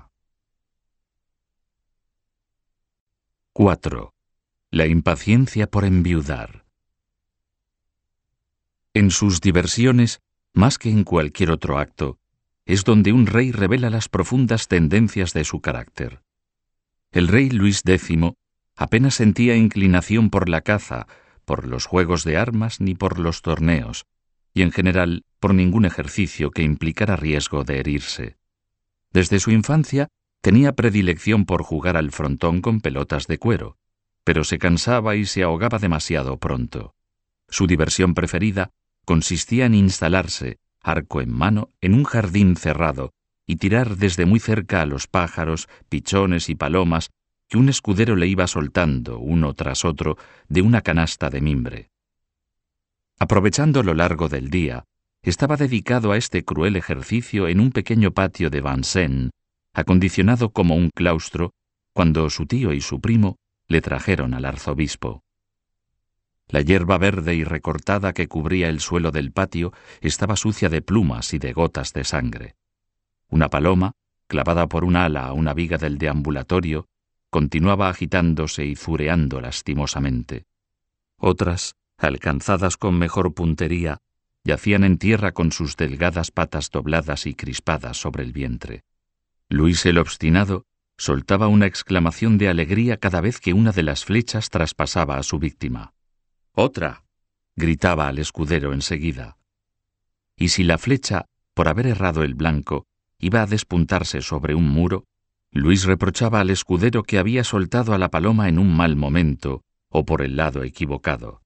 4. La impaciencia por enviudar. En sus diversiones, más que en cualquier otro acto, es donde un rey revela las profundas tendencias de su carácter. El rey Luis X apenas sentía inclinación por la caza, por los juegos de armas ni por los torneos, y en general por ningún ejercicio que implicara riesgo de herirse. Desde su infancia tenía predilección por jugar al frontón con pelotas de cuero, pero se cansaba y se ahogaba demasiado pronto. Su diversión preferida consistía en instalarse, arco en mano, en un jardín cerrado y tirar desde muy cerca a los pájaros, pichones y palomas que un escudero le iba soltando, uno tras otro, de una canasta de mimbre. Aprovechando lo largo del día, estaba dedicado a este cruel ejercicio en un pequeño patio de Vincennes, acondicionado como un claustro, cuando su tío y su primo le trajeron al arzobispo. La hierba verde y recortada que cubría el suelo del patio estaba sucia de plumas y de gotas de sangre. Una paloma, clavada por un ala a una viga del deambulatorio, continuaba agitándose y zureando lastimosamente. Otras, alcanzadas con mejor puntería, yacían en tierra con sus delgadas patas dobladas y crispadas sobre el vientre. Luis el obstinado soltaba una exclamación de alegría cada vez que una de las flechas traspasaba a su víctima. «¡Otra!», gritaba al escudero enseguida. Y si la flecha, por haber errado el blanco, iba a despuntarse sobre un muro, Luis reprochaba al escudero que había soltado a la paloma en un mal momento o por el lado equivocado.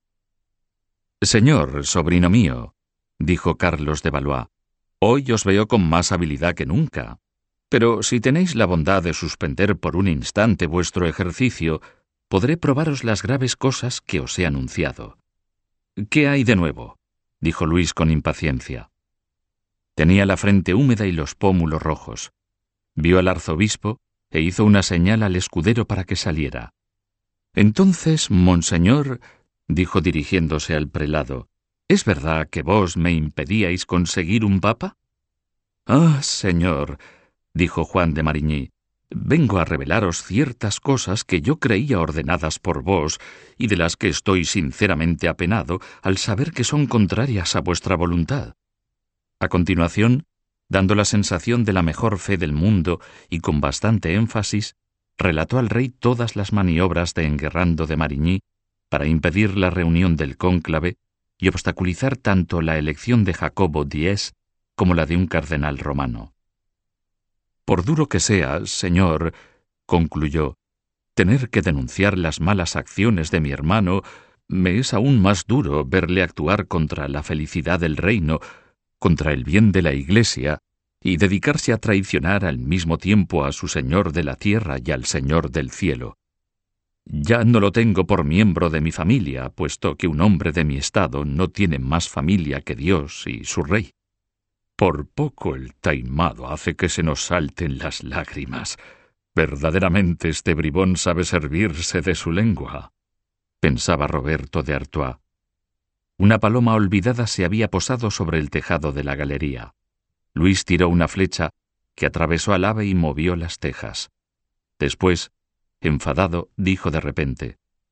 «Señor, sobrino mío», dijo Carlos de Valois, «hoy os veo con más habilidad que nunca. Pero si tenéis la bondad de suspender por un instante vuestro ejercicio, podré probaros las graves cosas que os he anunciado». «¿Qué hay de nuevo?», dijo Luis con impaciencia. Tenía la frente húmeda y los pómulos rojos. Vio al arzobispo e hizo una señal al escudero para que saliera. «Entonces, monseñor», dijo dirigiéndose al prelado, «¿es verdad que vos me impedíais conseguir un papa?» «Ah, señor», dijo Juan de Marigny, «vengo a revelaros ciertas cosas que yo creía ordenadas por vos y de las que estoy sinceramente apenado al saber que son contrarias a vuestra voluntad». A continuación, dando la sensación de la mejor fe del mundo y con bastante énfasis, relató al rey todas las maniobras de Enguerrando de Marigny para impedir la reunión del cónclave y obstaculizar tanto la elección de Jacobo X como la de un cardenal romano. «Por duro que sea, señor», concluyó, «tener que denunciar las malas acciones de mi hermano, me es aún más duro verle actuar contra la felicidad del reino, contra el bien de la Iglesia, y dedicarse a traicionar al mismo tiempo a su Señor de la tierra y al Señor del cielo. Ya no lo tengo por miembro de mi familia, puesto que un hombre de mi estado no tiene más familia que Dios y su Rey. Por poco el taimado hace que se nos salten las lágrimas. Verdaderamente este bribón sabe servirse de su lengua», pensaba Roberto de Artois. Una paloma olvidada se había posado sobre el tejado de la galería. Luis tiró una flecha que atravesó al ave y movió las tejas. Después, enfadado, dijo de repente: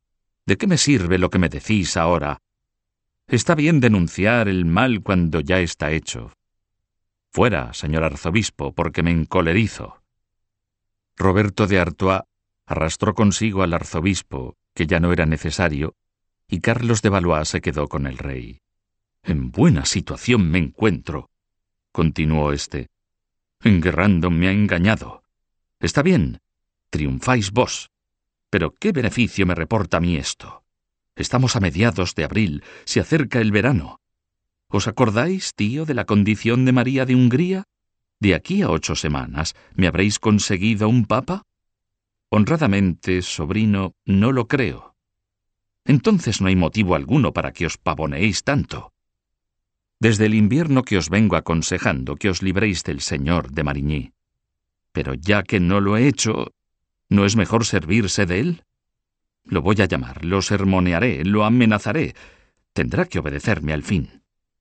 ¿De qué me sirve lo que me decís ahora? Está bien denunciar el mal cuando ya está hecho. Fuera, señor arzobispo, porque me encolerizo. Roberto de Artois arrastró consigo al arzobispo, que ya no era necesario, y Carlos de Valois se quedó con el rey. «En buena situación me encuentro», continuó éste. «Enguerrando me ha engañado. Está bien, triunfáis vos. Pero ¿qué beneficio me reporta a mí esto? Estamos a mediados de abril, se acerca el verano. ¿Os acordáis, tío, de la condición de María de Hungría? De aquí a 8 semanas, ¿me habréis conseguido un papa? Honradamente, sobrino, no lo creo. Entonces no hay motivo alguno para que os pavoneéis tanto. Desde el invierno que os vengo aconsejando que os libréis del señor de Marigny. Pero ya que no lo he hecho, ¿no es mejor servirse de él? Lo voy a llamar, lo sermonearé, lo amenazaré. Tendrá que obedecerme al fin».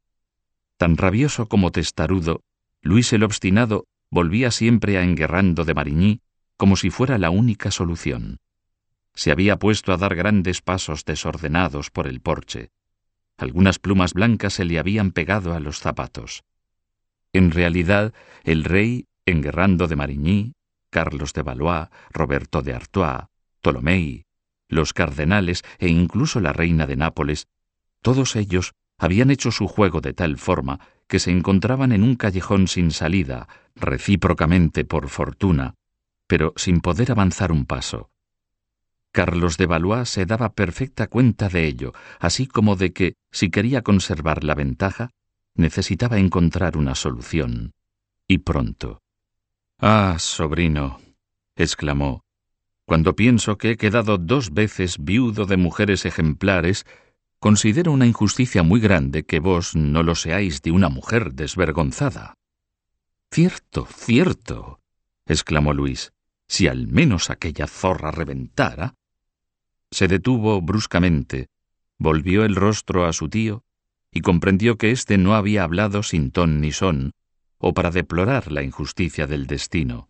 Tan rabioso como testarudo, Luis el Obstinado volvía siempre a Enguerrando de Marigny como si fuera la única solución. Se había puesto a dar grandes pasos desordenados por el porche. Algunas plumas blancas se le habían pegado a los zapatos. En realidad, el rey, Enguerrando de Marigny, Carlos de Valois, Roberto de Artois, Tolomei, los cardenales e incluso la reina de Nápoles, todos ellos habían hecho su juego de tal forma que se encontraban en un callejón sin salida, recíprocamente por fortuna, pero sin poder avanzar un paso. Carlos de Valois se daba perfecta cuenta de ello, así como de que, si quería conservar la ventaja, necesitaba encontrar una solución. Y pronto. «Ah, sobrino», exclamó, «cuando pienso que he quedado 2 veces viudo de mujeres ejemplares, considero una injusticia muy grande que vos no lo seáis de una mujer desvergonzada». «Cierto, cierto», exclamó Luis, «si al menos aquella zorra reventara». Se detuvo bruscamente, volvió el rostro a su tío y comprendió que éste no había hablado sin ton ni son, o para deplorar la injusticia del destino.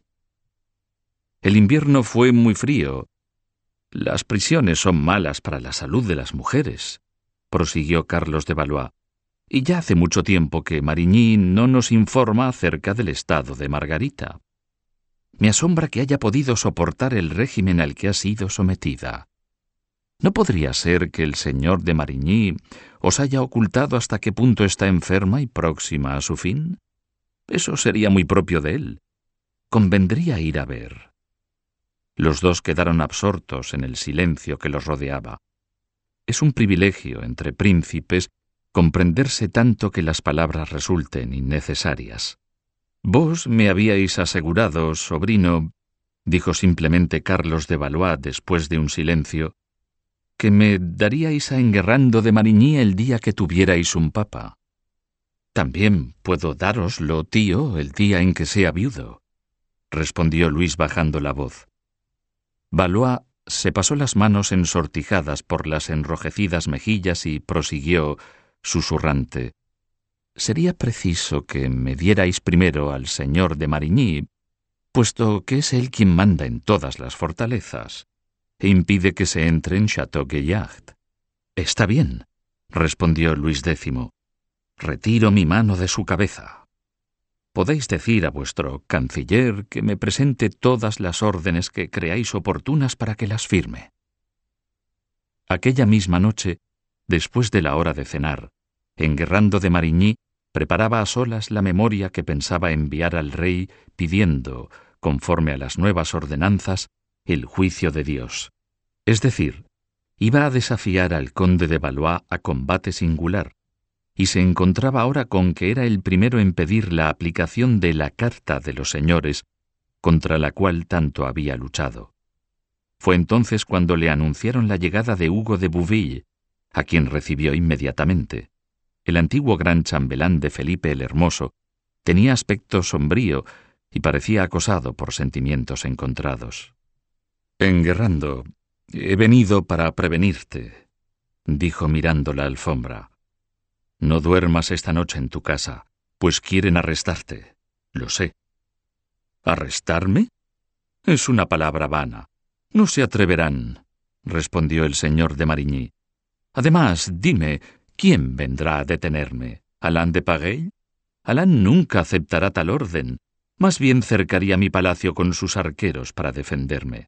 «El invierno fue muy frío. Las prisiones son malas para la salud de las mujeres», prosiguió Carlos de Valois, «y ya hace mucho tiempo que Marigny no nos informa acerca del estado de Margarita. Me asombra que haya podido soportar el régimen al que ha sido sometida. ¿No podría ser que el señor de Marigny os haya ocultado hasta qué punto está enferma y próxima a su fin? Eso sería muy propio de él. Convendría ir a ver». Los dos quedaron absortos en el silencio que los rodeaba. Es un privilegio entre príncipes comprenderse tanto que las palabras resulten innecesarias. «Vos me habíais asegurado, sobrino», dijo simplemente Carlos de Valois después de un silencio, «que me daríais a Enguerrando de Marigny el día que tuvierais un papa». «También puedo dároslo, tío, el día en que sea viudo», respondió Luis bajando la voz. Valois se pasó las manos ensortijadas por las enrojecidas mejillas y prosiguió, susurrante: «Sería preciso que me dierais primero al señor de Marigny, puesto que es él quien manda en todas las fortalezas e impide que se entre en Château-Gaillard». «Está bien», respondió Luis X. «Retiro mi mano de su cabeza. Podéis decir a vuestro canciller que me presente todas las órdenes que creáis oportunas para que las firme». Aquella misma noche, después de la hora de cenar, Enguerrando de Marigny preparaba a solas la memoria que pensaba enviar al rey pidiendo, conforme a las nuevas ordenanzas, el juicio de Dios. Es decir, iba a desafiar al conde de Valois a combate singular, y se encontraba ahora con que era el primero en pedir la aplicación de la Carta de los Señores, contra la cual tanto había luchado. Fue entonces cuando le anunciaron la llegada de Hugo de Bouville, a quien recibió inmediatamente. El antiguo gran chambelán de Felipe el Hermoso tenía aspecto sombrío y parecía acosado por sentimientos encontrados. «Enguerrando, he venido para prevenirte», dijo mirando la alfombra. «No duermas esta noche en tu casa, pues quieren arrestarte. Lo sé». «¿Arrestarme? Es una palabra vana. No se atreverán. respondió el señor de Marigny. Además, dime, ¿quién vendrá a detenerme? ¿Alain de Pagell? Alain nunca aceptará tal orden. Más bien cercaría mi palacio con sus arqueros para defenderme.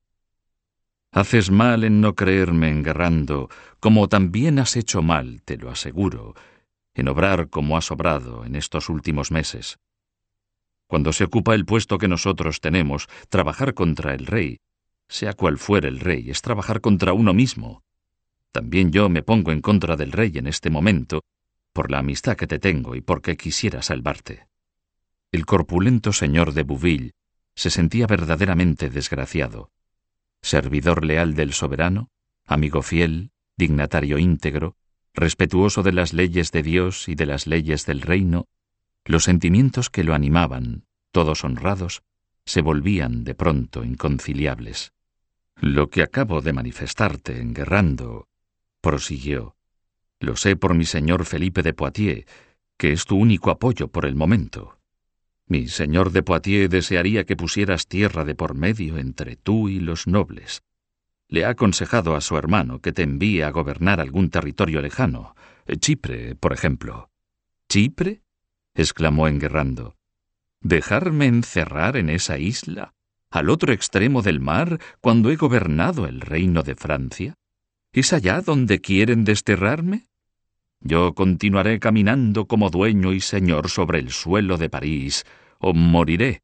Haces mal en no creerme, Enguerrando, como también has hecho mal, te lo aseguro, en obrar como has obrado en estos últimos meses. Cuando se ocupa el puesto que nosotros tenemos, trabajar contra el rey, sea cual fuere el rey, es trabajar contra uno mismo. También yo me pongo en contra del rey en este momento, por la amistad que te tengo y porque quisiera salvarte. El corpulento señor de Bouville se sentía verdaderamente desgraciado. Servidor leal del soberano, amigo fiel, dignatario íntegro, respetuoso de las leyes de Dios y de las leyes del reino, los sentimientos que lo animaban, todos honrados, se volvían de pronto inconciliables. Lo que acabo de manifestarte, Enguerrando, prosiguió, lo sé por mi señor Felipe de Poitiers, que es tu único apoyo por el momento. Mi señor de Poitiers desearía que pusieras tierra de por medio entre tú y los nobles. Le ha aconsejado a su hermano que te envíe a gobernar algún territorio lejano, Chipre, por ejemplo. ¿Chipre?, exclamó Enguerrando. ¿Dejarme encerrar en esa isla, al otro extremo del mar, cuando he gobernado el reino de Francia? ¿Es allá donde quieren desterrarme? Yo continuaré caminando como dueño y señor sobre el suelo de París, o moriré.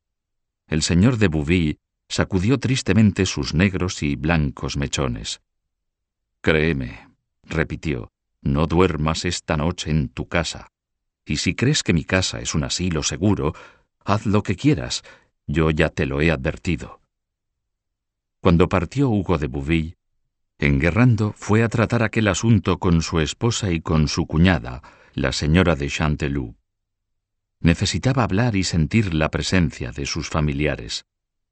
El señor de Bouville sacudió tristemente sus negros y blancos mechones. Créeme, repitió, no duermas esta noche en tu casa. Y si crees que mi casa es un asilo seguro, haz lo que quieras, yo ya te lo he advertido. Cuando partió Hugo de Bouville, Enguerrando fue a tratar aquel asunto con su esposa y con su cuñada, la señora de Chanteloup. Necesitaba hablar y sentir la presencia de sus familiares.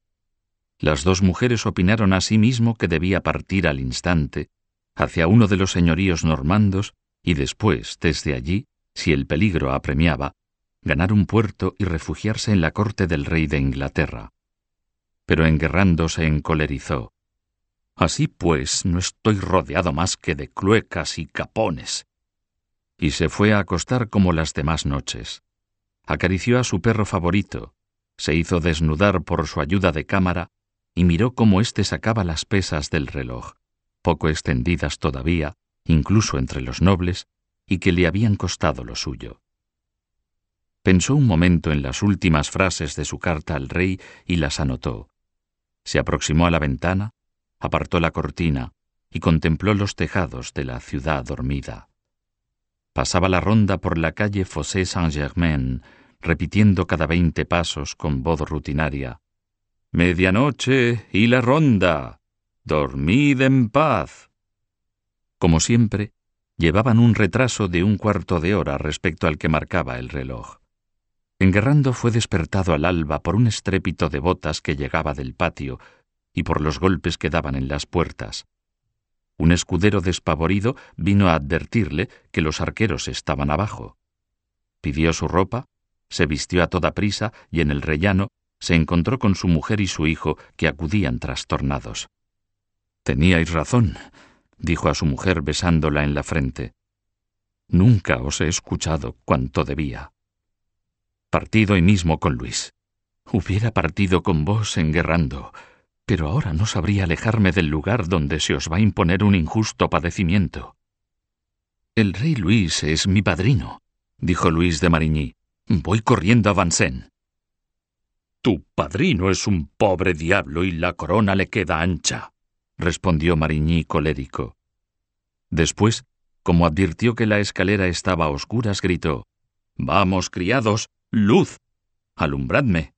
Las dos mujeres opinaron asimismo que debía partir al instante hacia uno de los señoríos normandos y después, desde allí, si el peligro apremiaba, ganar un puerto y refugiarse en la corte del rey de Inglaterra. Pero Enguerrando se encolerizó. Así pues, no estoy rodeado más que de cluecas y capones. Y se fue a acostar como las demás noches. Acarició a su perro favorito, se hizo desnudar por su ayuda de cámara y miró cómo éste sacaba las pesas del reloj, poco extendidas todavía, incluso entre los nobles, y que le habían costado lo suyo. Pensó un momento en las últimas frases de su carta al rey y las anotó. Se aproximó a la ventana, apartó la cortina y contempló los tejados de la ciudad dormida. Pasaba la ronda por la calle Fossé Saint-Germain, repitiendo cada 20 pasos con voz rutinaria: «Medianoche y la ronda. Dormid en paz». Como siempre, llevaban un retraso de un cuarto de hora respecto al que marcaba el reloj. Enguerrando fue despertado al alba por un estrépito de botas que llegaba del patio y por los golpes que daban en las puertas. Un escudero despavorido vino a advertirle que los arqueros estaban abajo. Pidió su ropa, se vistió a toda prisa y en el rellano se encontró con su mujer y su hijo, que acudían trastornados. «Teníais razón», dijo a su mujer besándola en la frente. «Nunca os he escuchado cuanto debía. Partid hoy mismo con Luis. Hubiera partido con vos, Enguerrando, pero ahora no sabría alejarme del lugar donde se os va a imponer un injusto padecimiento». «El rey Luis es mi padrino», dijo Luis de Marigny. «Voy corriendo a Vincennes». «Tu padrino es un pobre diablo y la corona le queda ancha», respondió Marigny colérico. Después, como advirtió que la escalera estaba a oscuras, gritó: «Vamos, criados, luz, alumbradme».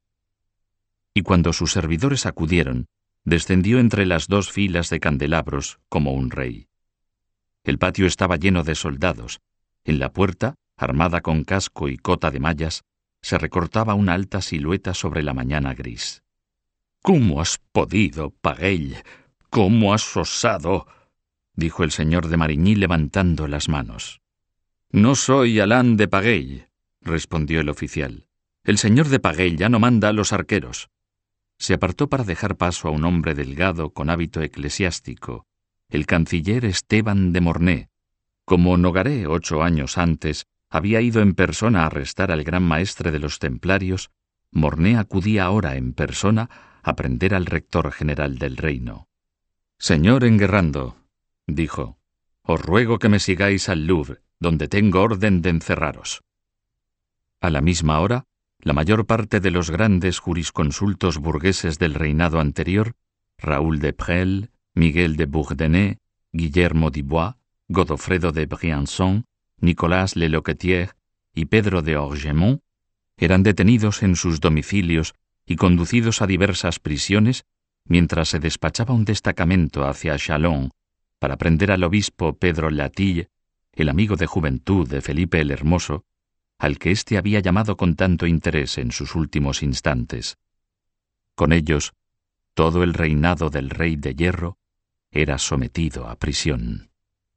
Y cuando sus servidores acudieron, descendió entre las dos filas de candelabros como un rey. El patio estaba lleno de soldados. En la puerta, armada con casco y cota de mallas, se recortaba una alta silueta sobre la mañana gris. «¿Cómo has podido, Pagell? ¿Cómo has osado?», dijo el señor de Marigny levantando las manos. «No soy Alain de Pagell», respondió el oficial. «El señor de Pagell ya no manda a los arqueros». Se apartó para dejar paso a un hombre delgado con hábito eclesiástico, el canciller Esteban de Mornay. Como Nogaret 8 años antes había ido en persona a arrestar al gran maestre de los templarios, Mornay acudía ahora en persona a prender al rector general del reino. «Señor Enguerrando», dijo, «os ruego que me sigáis al Louvre, donde tengo orden de encerraros». A la misma hora, la mayor parte de los grandes jurisconsultos burgueses del reinado anterior, Raúl de Presles, Miguel de Bourdeney, Guillermo d'Ibois, Godofredo de Briançon, Nicolas Le Loquetier y Pedro de Orgemont, eran detenidos en sus domicilios y conducidos a diversas prisiones mientras se despachaba un destacamento hacia Châlons para prender al obispo Pedro Latille, el amigo de juventud de Felipe el Hermoso, al que éste había llamado con tanto interés en sus últimos instantes. Con ellos, todo el reinado del Rey de Hierro era sometido a prisión.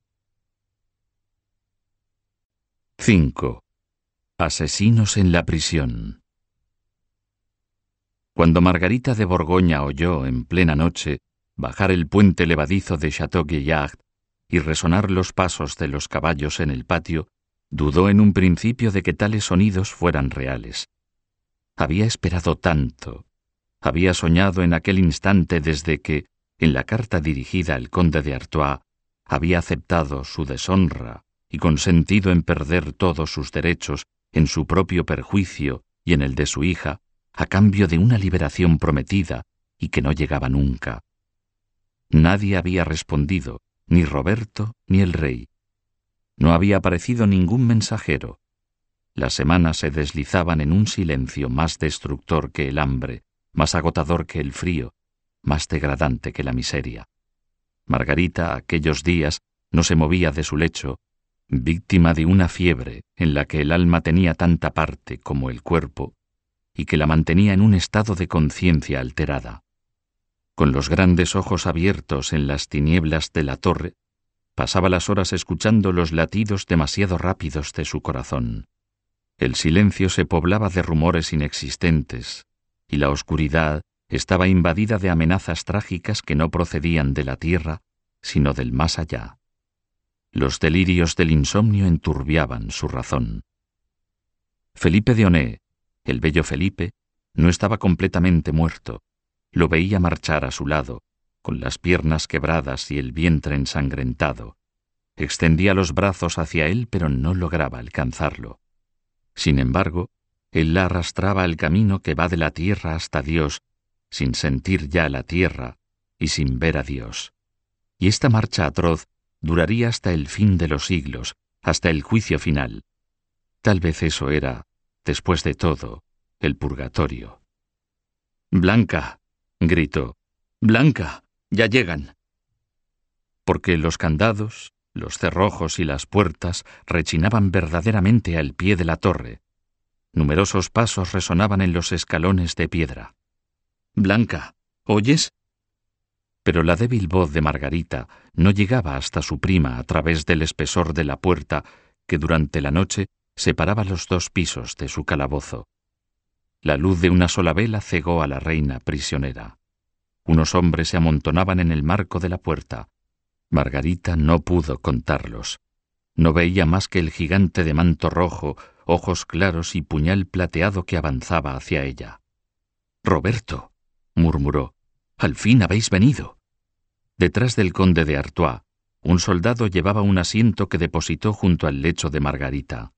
5. Asesinos en la prisión. Cuando Margarita de Borgoña oyó, en plena noche, bajar el puente levadizo de Château-Gaillard y resonar los pasos de los caballos en el patio, dudó en un principio de que tales sonidos fueran reales. Había esperado tanto, había soñado en aquel instante desde que, en la carta dirigida al conde de Artois, había aceptado su deshonra y consentido en perder todos sus derechos en su propio perjuicio y en el de su hija, a cambio de una liberación prometida y que no llegaba nunca. Nadie había respondido, ni Roberto ni el rey. No había aparecido ningún mensajero. Las semanas se deslizaban en un silencio más destructor que el hambre, más agotador que el frío, más degradante que la miseria. Margarita aquellos días no se movía de su lecho, víctima de una fiebre en la que el alma tenía tanta parte como el cuerpo y que la mantenía en un estado de conciencia alterada. Con los grandes ojos abiertos en las tinieblas de la torre, pasaba las horas escuchando los latidos demasiado rápidos de su corazón. El silencio se poblaba de rumores inexistentes, y la oscuridad estaba invadida de amenazas trágicas que no procedían de la tierra, sino del más allá. Los delirios del insomnio enturbiaban su razón. Felipe de Onet, el bello Felipe, no estaba completamente muerto. Lo veía marchar a su lado, con las piernas quebradas y el vientre ensangrentado. Extendía los brazos hacia él, pero no lograba alcanzarlo. Sin embargo, él la arrastraba al camino que va de la tierra hasta Dios, sin sentir ya la tierra y sin ver a Dios. Y esta marcha atroz duraría hasta el fin de los siglos, hasta el juicio final. Tal vez eso era, después de todo, el purgatorio. «Blanca», gritó, «Blanca, ya llegan». Porque los candados, los cerrojos y las puertas rechinaban verdaderamente al pie de la torre. Numerosos pasos resonaban en los escalones de piedra. «Blanca, ¿oyes?». Pero la débil voz de Margarita no llegaba hasta su prima a través del espesor de la puerta que durante la noche separaba los 2 pisos de su calabozo. La luz de una sola vela cegó a la reina prisionera. Unos hombres se amontonaban en el marco de la puerta. Margarita no pudo contarlos. No veía más que el gigante de manto rojo, ojos claros y puñal plateado que avanzaba hacia ella. «Roberto», murmuró, «al fin habéis venido». Detrás del conde de Artois, un soldado llevaba un asiento que depositó junto al lecho de Margarita.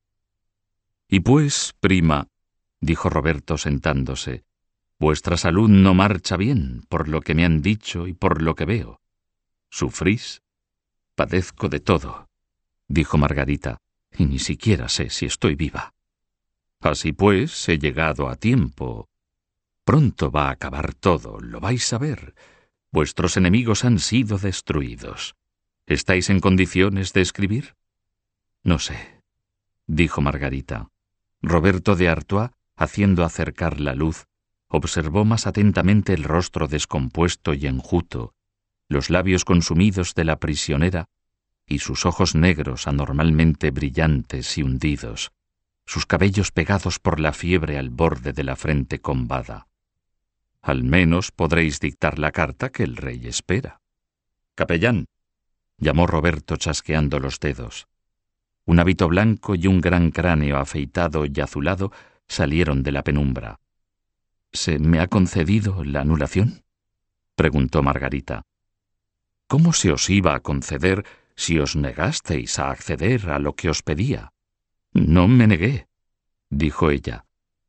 «Y pues, prima», dijo Roberto sentándose, «vuestra salud no marcha bien, por lo que me han dicho y por lo que veo. ¿Sufrís?» «Padezco de todo», dijo Margarita, «y ni siquiera sé si estoy viva». «Así pues, he llegado a tiempo. Pronto va a acabar todo, lo vais a ver. Vuestros enemigos han sido destruidos. ¿Estáis en condiciones de escribir?» «No sé», dijo Margarita. Roberto de Artois, haciendo acercar la luz, observó más atentamente el rostro descompuesto y enjuto, los labios consumidos de la prisionera y sus ojos negros anormalmente brillantes y hundidos, sus cabellos pegados por la fiebre al borde de la frente combada. «Al menos podréis dictar la carta que el rey espera». «Capellán», llamó Roberto chasqueando los dedos. Un hábito blanco y un gran cráneo afeitado y azulado salieron de la penumbra. —¿Se me ha concedido la anulación? —preguntó Margarita. —¿Cómo se os iba a conceder si os negasteis a acceder a lo que os pedía? —No me negué —dijo ella—.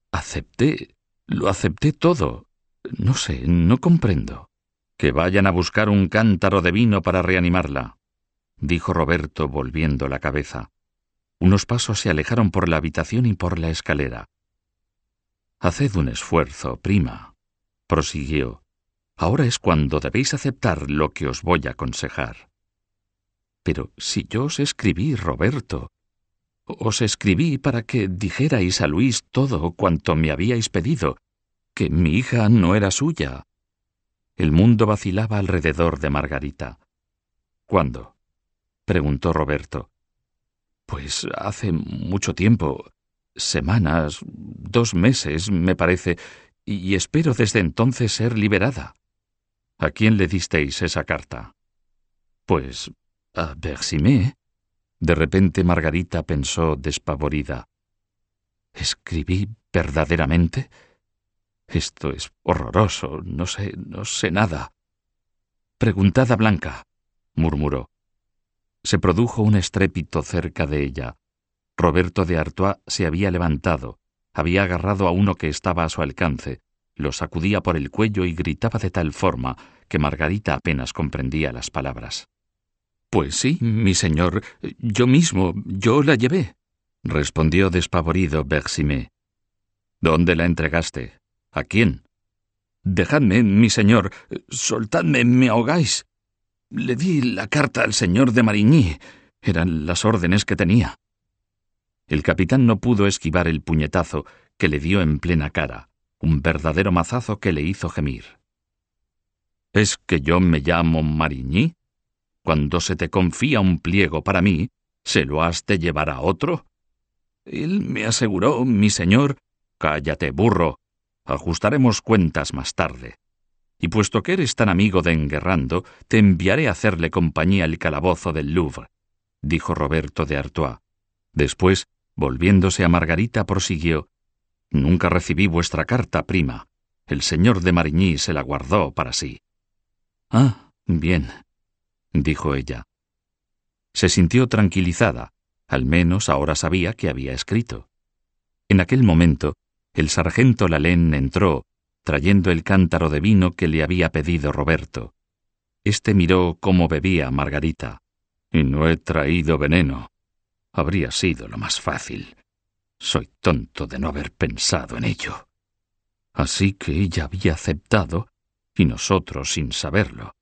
Lo acepté todo. No sé, no comprendo. —Que vayan a buscar un cántaro de vino para reanimarla —dijo Roberto volviendo la cabeza. Unos pasos se alejaron por la habitación y por la escalera. —Haced un esfuerzo, prima —prosiguió—. Ahora es cuando debéis aceptar lo que os voy a aconsejar. —Pero si yo os escribí, Roberto. Os escribí para que dijerais a Luis todo cuanto me habíais pedido, que mi hija no era suya. El mundo vacilaba alrededor de Margarita. —¿Cuándo? —preguntó Roberto. —Pues hace mucho tiempo, semanas, 2 meses, me parece, y espero desde entonces ser liberada. —¿A quién le disteis esa carta? —Pues a Bersimé. De repente Margarita pensó despavorida. ¿Escribí verdaderamente? Esto es horroroso, no sé nada. —Preguntad a Blanca —murmuró. Se produjo un estrépito cerca de ella. Roberto de Artois se había levantado, había agarrado a uno que estaba a su alcance, lo sacudía por el cuello y gritaba de tal forma que Margarita apenas comprendía las palabras. —Pues sí, mi señor, yo la llevé —respondió despavorido Bersimé. —¿Dónde la entregaste? ¿A quién? —Dejadme, mi señor, soltadme, me ahogáis. Le di la carta al señor de Marigny. Eran las órdenes que tenía. El capitán no pudo esquivar el puñetazo que le dio en plena cara, un verdadero mazazo que le hizo gemir. —¿Es que yo me llamo Marigny? Cuando se te confía un pliego para mí, ¿se lo has de llevar a otro? Él me aseguró, mi señor... —Cállate, burro. Ajustaremos cuentas más tarde. Y puesto que eres tan amigo de Enguerrando, te enviaré a hacerle compañía al calabozo del Louvre —dijo Roberto de Artois. Después, volviéndose a Margarita, prosiguió: —Nunca recibí vuestra carta, prima. El señor de Marigny se la guardó para sí. —Ah, bien —dijo ella. Se sintió tranquilizada. Al menos ahora sabía que había escrito. En aquel momento, el sargento Lalén entró, trayendo el cántaro de vino que le había pedido Roberto. Este miró cómo bebía Margarita. —Y no he traído veneno. Habría sido lo más fácil. Soy tonto de no haber pensado en ello. Así que ella había aceptado, y nosotros sin saberlo.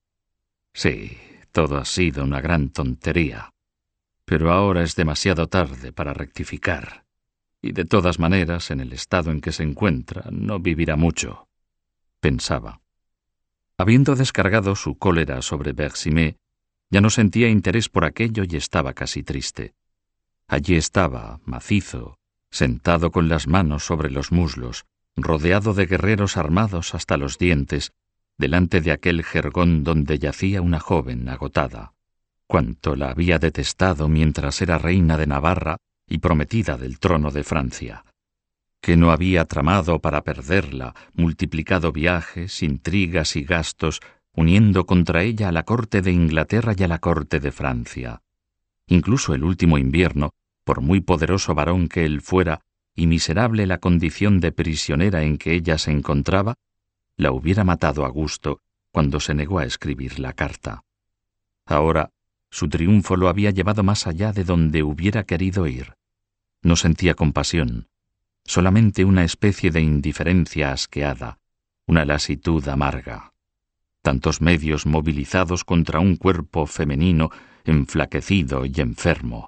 Sí, todo ha sido una gran tontería. Pero ahora es demasiado tarde para rectificar. Y de todas maneras, en el estado en que se encuentra, no vivirá mucho, pensaba. Habiendo descargado su cólera sobre Bersimé, ya no sentía interés por aquello y estaba casi triste. Allí estaba, macizo, sentado con las manos sobre los muslos, rodeado de guerreros armados hasta los dientes, delante de aquel jergón donde yacía una joven agotada. Cuánto la había detestado mientras era reina de Navarra y prometida del trono de Francia. Que no había tramado para perderla, multiplicado viajes, intrigas y gastos, uniendo contra ella a la corte de Inglaterra y a la corte de Francia. Incluso el último invierno, por muy poderoso varón que él fuera, y miserable la condición de prisionera en que ella se encontraba, la hubiera matado a gusto cuando se negó a escribir la carta. Ahora, su triunfo lo había llevado más allá de donde hubiera querido ir. No sentía compasión, solamente una especie de indiferencia asqueada, una lasitud amarga. Tantos medios movilizados contra un cuerpo femenino enflaquecido y enfermo.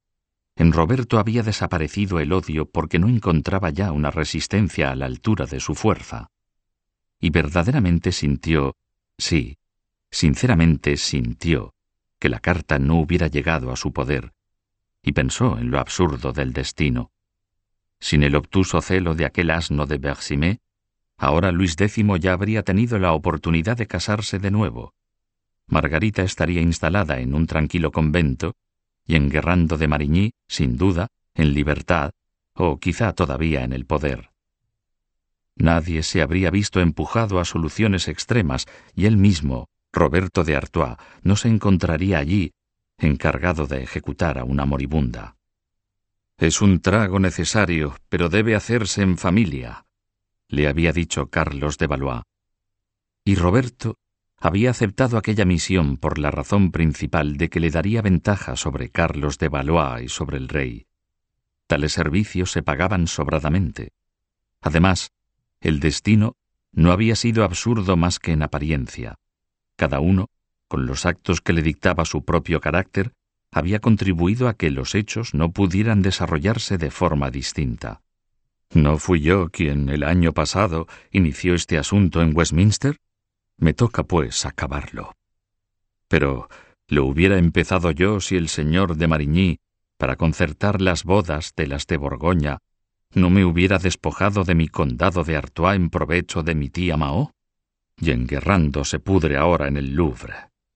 En Roberto había desaparecido el odio porque no encontraba ya una resistencia a la altura de su fuerza. Y verdaderamente sintió, sí, sinceramente sintió, que la carta no hubiera llegado a su poder, y pensó en lo absurdo del destino. Sin el obtuso celo de aquel asno de Bersimé, ahora Luis X ya habría tenido la oportunidad de casarse de nuevo. Margarita estaría instalada en un tranquilo convento y Enguerrando de Marigny, sin duda, en libertad o quizá todavía en el poder. Nadie se habría visto empujado a soluciones extremas y él mismo, Roberto de Artois, no se encontraría allí, encargado de ejecutar a una moribunda. «Es un trago necesario, pero debe hacerse en familia», le había dicho Carlos de Valois. Y Roberto había aceptado aquella misión por la razón principal de que le daría ventaja sobre Carlos de Valois y sobre el rey. Tales servicios se pagaban sobradamente. Además, el destino no había sido absurdo más que en apariencia. Cada uno, con los actos que le dictaba su propio carácter, había contribuido a que los hechos no pudieran desarrollarse de forma distinta. ¿No fui yo quien el año pasado inició este asunto en Westminster? Me toca, pues, acabarlo. Pero lo hubiera empezado yo si el señor de Marigny, para concertar las bodas de las de Borgoña, no me hubiera despojado de mi condado de Artois en provecho de mi tía Mao. Y Enguerrando se pudre ahora en el Louvre.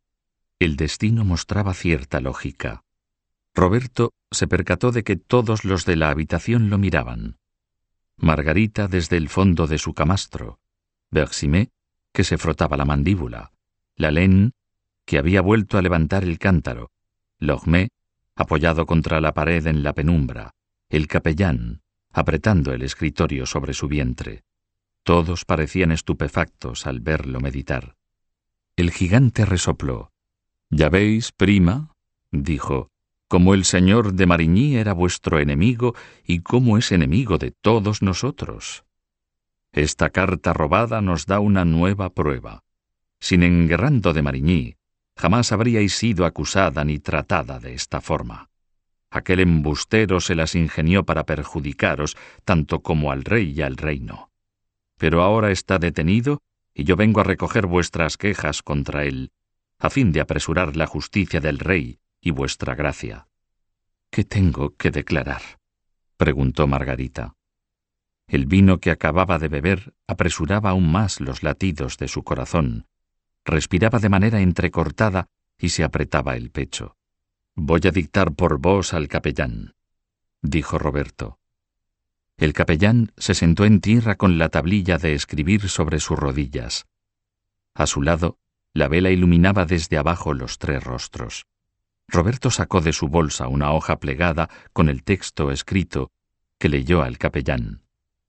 El destino mostraba cierta lógica. Roberto se percató de que todos los de la habitación lo miraban. Margarita desde el fondo de su camastro, Bersimé, que se frotaba la mandíbula, Lalaine, que había vuelto a levantar el cántaro, Lormet, apoyado contra la pared en la penumbra, el capellán, apretando el escritorio sobre su vientre. Todos parecían estupefactos al verlo meditar. El gigante resopló. «Ya veis, prima», dijo, «cómo el señor de Marigny era vuestro enemigo y cómo es enemigo de todos nosotros. Esta carta robada nos da una nueva prueba. Sin Enguerrando de Marigny, jamás habríais sido acusada ni tratada de esta forma. Aquel embustero se las ingenió para perjudicaros tanto como al rey y al reino. Pero ahora está detenido y yo vengo a recoger vuestras quejas contra él, a fin de apresurar la justicia del rey y vuestra gracia». «¿Qué tengo que declarar?», preguntó Margarita. El vino que acababa de beber apresuraba aún más los latidos de su corazón. Respiraba de manera entrecortada y se apretaba el pecho. «Voy a dictar por vos al capellán», dijo Roberto. El capellán se sentó en tierra con la tablilla de escribir sobre sus rodillas. A su lado, la vela iluminaba desde abajo los tres rostros. Roberto sacó de su bolsa una hoja plegada con el texto escrito, que leyó al capellán.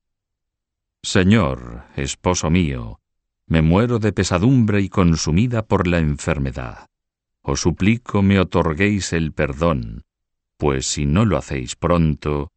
«Señor, esposo mío, me muero de pesadumbre y consumida por la enfermedad. Os suplico me otorguéis el perdón, pues si no lo hacéis pronto...»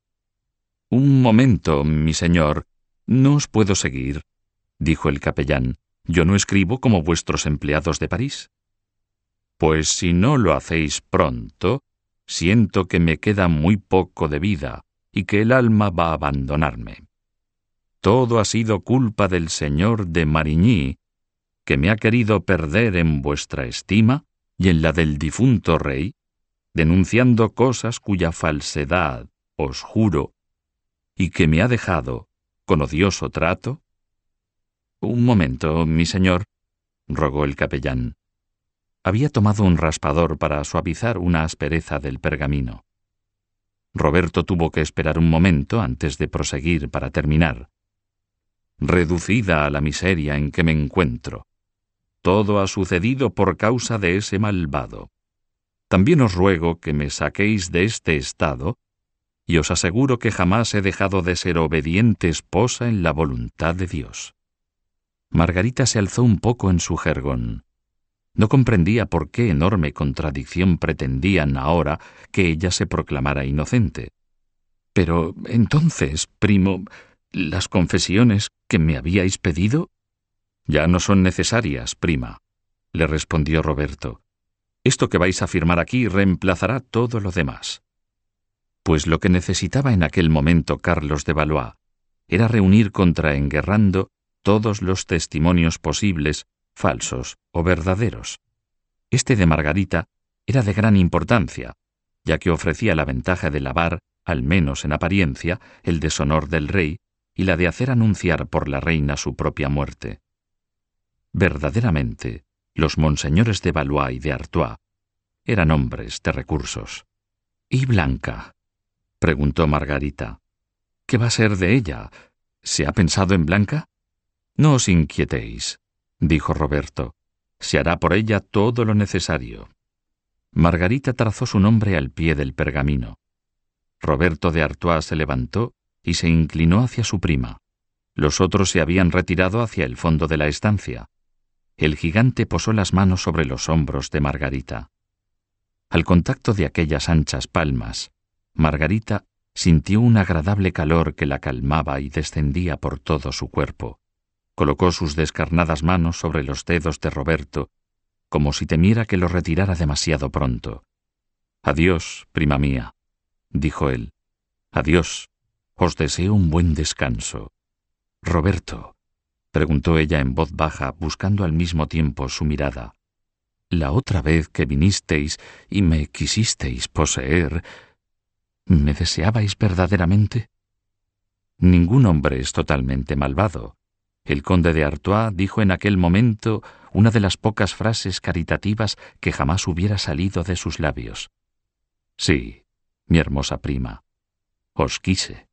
«Un momento, mi señor, no os puedo seguir», dijo el capellán. «Yo no escribo como vuestros empleados de París». «Pues si no lo hacéis pronto, siento que me queda muy poco de vida y que el alma va a abandonarme. Todo ha sido culpa del señor de Marigny, que me ha querido perder en vuestra estima y en la del difunto rey, denunciando cosas cuya falsedad, os juro, y que me ha dejado, con odioso trato». «Un momento, mi señor», rogó el capellán. Había tomado un raspador para suavizar una aspereza del pergamino. Roberto tuvo que esperar un momento antes de proseguir para terminar. «Reducida a la miseria en que me encuentro. Todo ha sucedido por causa de ese malvado. También os ruego que me saquéis de este estado, y os aseguro que jamás he dejado de ser obediente esposa en la voluntad de Dios». Margarita se alzó un poco en su jergón. No comprendía por qué enorme contradicción pretendían ahora que ella se proclamara inocente. «Pero entonces, primo, ¿las confesiones que me habíais pedido?» «Ya no son necesarias, prima», le respondió Roberto. «Esto que vais a afirmar aquí reemplazará todo lo demás». Pues lo que necesitaba en aquel momento Carlos de Valois era reunir contra Enguerrando todos los testimonios posibles, falsos o verdaderos. Este de Margarita era de gran importancia, ya que ofrecía la ventaja de lavar, al menos en apariencia, el deshonor del rey y la de hacer anunciar por la reina su propia muerte. Verdaderamente, los monseñores de Valois y de Artois, eran hombres de recursos. ¿Y Blanca?, preguntó Margarita. ¿Qué va a ser de ella? ¿Se ha pensado en Blanca? No os inquietéis, dijo Roberto. Se hará por ella todo lo necesario. Margarita trazó su nombre al pie del pergamino. Roberto de Artois se levantó y se inclinó hacia su prima. Los otros se habían retirado hacia el fondo de la estancia. El gigante posó las manos sobre los hombros de Margarita. Al contacto de aquellas anchas palmas, Margarita sintió un agradable calor que la calmaba y descendía por todo su cuerpo. Colocó sus descarnadas manos sobre los dedos de Roberto, como si temiera que los retirara demasiado pronto. «Adiós, prima mía», dijo él. «Adiós. Os deseo un buen descanso». «Roberto», preguntó ella en voz baja, buscando al mismo tiempo su mirada, «la otra vez que vinisteis y me quisisteis poseer, ¿me deseabais verdaderamente?» Ningún hombre es totalmente malvado. El conde de Artois dijo en aquel momento una de las pocas frases caritativas que jamás hubiera salido de sus labios. «Sí, mi hermosa prima, os quise».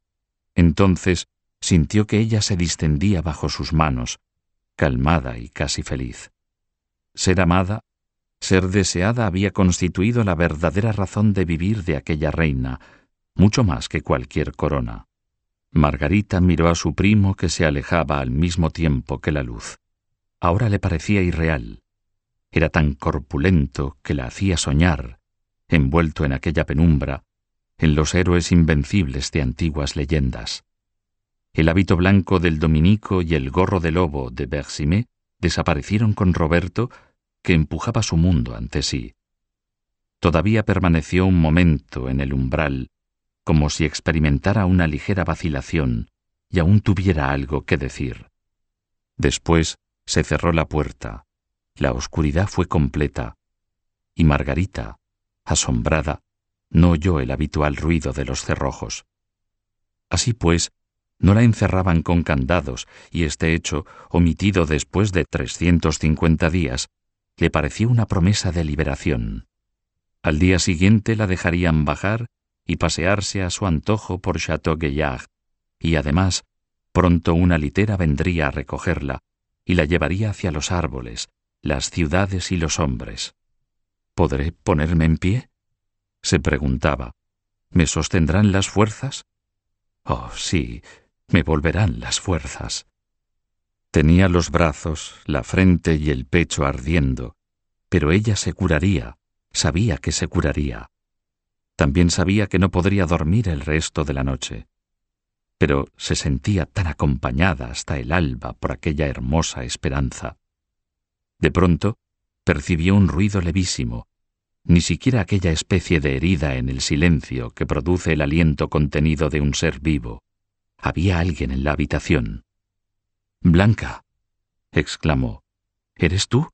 Entonces sintió que ella se distendía bajo sus manos, calmada y casi feliz. Ser amada, ser deseada había constituido la verdadera razón de vivir de aquella reina, mucho más que cualquier corona. Margarita miró a su primo que se alejaba al mismo tiempo que la luz. Ahora le parecía irreal. Era tan corpulento que la hacía soñar, envuelto en aquella penumbra, en los héroes invencibles de antiguas leyendas. El hábito blanco del dominico y el gorro de lobo de Bersimé desaparecieron con Roberto, que empujaba su mundo ante sí. Todavía permaneció un momento en el umbral, como si experimentara una ligera vacilación y aún tuviera algo que decir. Después se cerró la puerta, la oscuridad fue completa, y Margarita, asombrada, no oyó el habitual ruido de los cerrojos. Así pues, no la encerraban con candados, y este hecho, omitido después de 350 días, le pareció una promesa de liberación. Al día siguiente la dejarían bajar y pasearse a su antojo por Château-Gaillard, y además, pronto una litera vendría a recogerla y la llevaría hacia los árboles, las ciudades y los hombres. ¿Podré ponerme en pie?, se preguntaba. ¿Me sostendrán las fuerzas? Oh, sí, me volverán las fuerzas. Tenía los brazos, la frente y el pecho ardiendo, pero ella se curaría, sabía que se curaría. También sabía que no podría dormir el resto de la noche. Pero se sentía tan acompañada hasta el alba por aquella hermosa esperanza. De pronto percibió un ruido levísimo, ni siquiera aquella especie de herida en el silencio que produce el aliento contenido de un ser vivo. Había alguien en la habitación. «Blanca», exclamó, «¿eres tú?»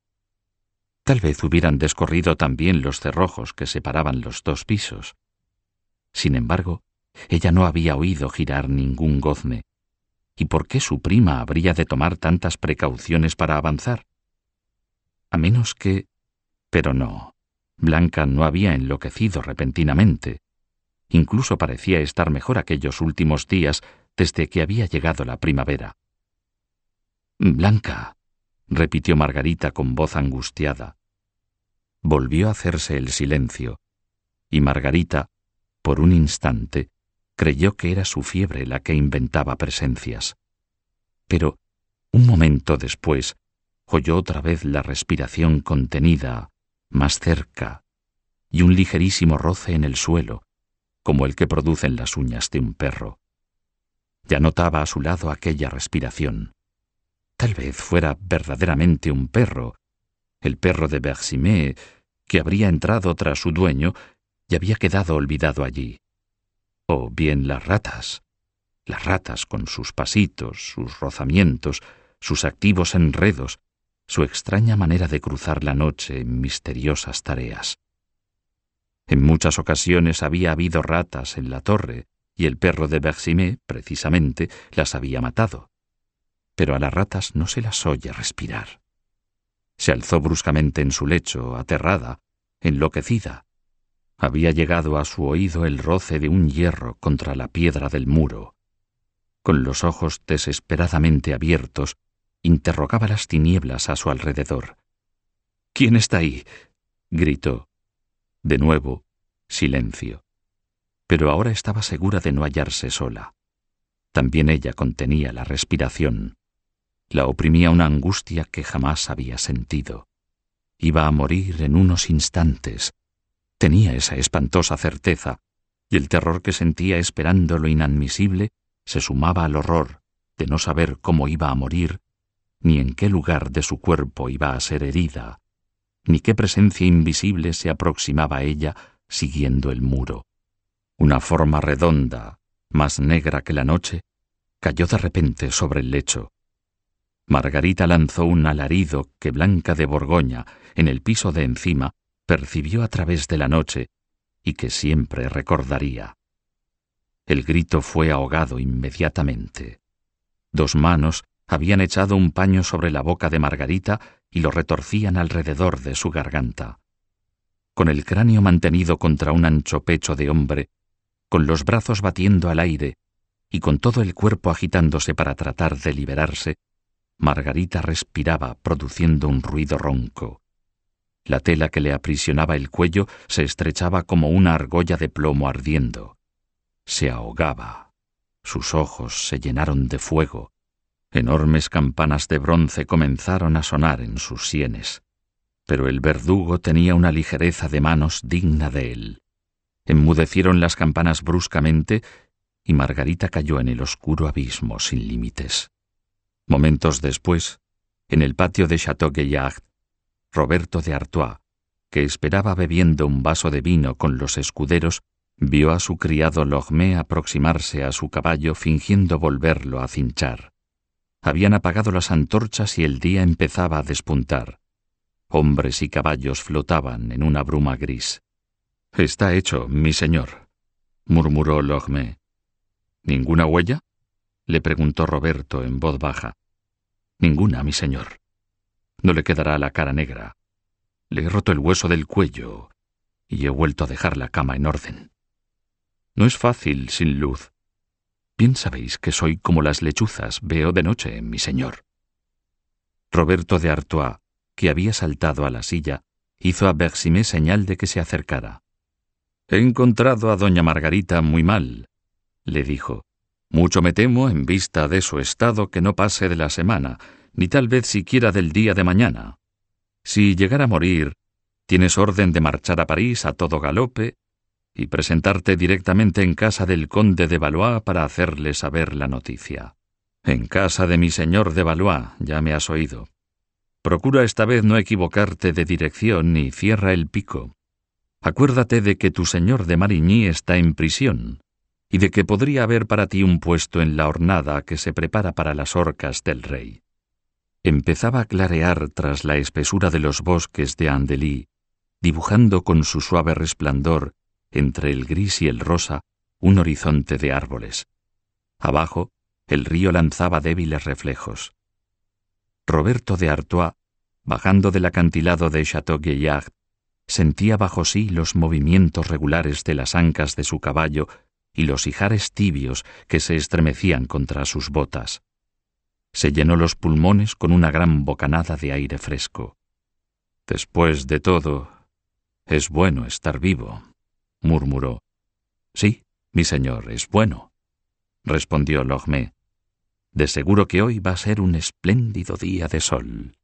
Tal vez hubieran descorrido también los cerrojos que separaban los dos pisos. Sin embargo, ella no había oído girar ningún gozne. ¿Y por qué su prima habría de tomar tantas precauciones para avanzar? A menos que... Pero no, Blanca no había enloquecido repentinamente. Incluso parecía estar mejor aquellos últimos días desde que había llegado la primavera. «Blanca», repitió Margarita con voz angustiada. Volvió a hacerse el silencio, y Margarita, por un instante, creyó que era su fiebre la que inventaba presencias. Pero, un momento después, oyó otra vez la respiración contenida, más cerca, y un ligerísimo roce en el suelo, como el que producen las uñas de un perro. Ya notaba a su lado aquella respiración. Tal vez fuera verdaderamente un perro, el perro de Bersimé, que habría entrado tras su dueño y había quedado olvidado allí. O bien las ratas con sus pasitos, sus rozamientos, sus activos enredos, su extraña manera de cruzar la noche en misteriosas tareas. En muchas ocasiones había habido ratas en la torre, y el perro de Bersimé, precisamente, las había matado. Pero a las ratas no se las oye respirar. Se alzó bruscamente en su lecho, aterrada, enloquecida. Había llegado a su oído el roce de un hierro contra la piedra del muro. Con los ojos desesperadamente abiertos, interrogaba las tinieblas a su alrededor. —¿Quién está ahí? —gritó. De nuevo, silencio. Pero ahora estaba segura de no hallarse sola. También ella contenía la respiración. La oprimía una angustia que jamás había sentido. Iba a morir en unos instantes. Tenía esa espantosa certeza, y el terror que sentía esperando lo inadmisible se sumaba al horror de no saber cómo iba a morir, ni en qué lugar de su cuerpo iba a ser herida, ni qué presencia invisible se aproximaba a ella siguiendo el muro. Una forma redonda, más negra que la noche, cayó de repente sobre el lecho. Margarita lanzó un alarido que Blanca de Borgoña, en el piso de encima, percibió a través de la noche y que siempre recordaría. El grito fue ahogado inmediatamente. 2 manos habían echado un paño sobre la boca de Margarita y lo retorcían alrededor de su garganta. Con el cráneo mantenido contra un ancho pecho de hombre, con los brazos batiendo al aire y con todo el cuerpo agitándose para tratar de liberarse, Margarita respiraba produciendo un ruido ronco. La tela que le aprisionaba el cuello se estrechaba como una argolla de plomo ardiendo. Se ahogaba. Sus ojos se llenaron de fuego. Enormes campanas de bronce comenzaron a sonar en sus sienes. Pero el verdugo tenía una ligereza de manos digna de él. Enmudecieron las campanas bruscamente y Margarita cayó en el oscuro abismo sin límites. Momentos después, en el patio de Château-Gaillard, Roberto de Artois, que esperaba bebiendo un vaso de vino con los escuderos, vio a su criado Lormet aproximarse a su caballo fingiendo volverlo a cinchar. Habían apagado las antorchas y el día empezaba a despuntar. Hombres y caballos flotaban en una bruma gris. —Está hecho, mi señor —murmuró Lormet. —¿Ninguna huella? —le preguntó Roberto en voz baja. —Ninguna, mi señor. No le quedará la cara negra. Le he roto el hueso del cuello y he vuelto a dejar la cama en orden. No es fácil sin luz. Bien sabéis que soy como las lechuzas, veo de noche, mi señor. Roberto de Artois, que había saltado a la silla, hizo a Bercimet señal de que se acercara. —He encontrado a doña Margarita muy mal —le dijo—. Mucho me temo, en vista de su estado, que no pase de la semana, ni tal vez siquiera del día de mañana. Si llegara a morir, tienes orden de marchar a París a todo galope y presentarte directamente en casa del conde de Valois para hacerle saber la noticia. En casa de mi señor de Valois, ya me has oído. Procura esta vez no equivocarte de dirección y cierra el pico. Acuérdate de que tu señor de Marigny está en prisión y de que podría haber para ti un puesto en la hornada que se prepara para las horcas del rey. Empezaba a clarear tras la espesura de los bosques de Andely, dibujando con su suave resplandor, entre el gris y el rosa, un horizonte de árboles. Abajo, el río lanzaba débiles reflejos. Roberto de Artois, bajando del acantilado de Château-Gaillard, sentía bajo sí los movimientos regulares de las ancas de su caballo y los ijares tibios que se estremecían contra sus botas. Se llenó los pulmones con una gran bocanada de aire fresco. Después de todo, es bueno estar vivo, murmuró. Sí, mi señor, es bueno, respondió Lormet. De seguro que hoy va a ser un espléndido día de sol.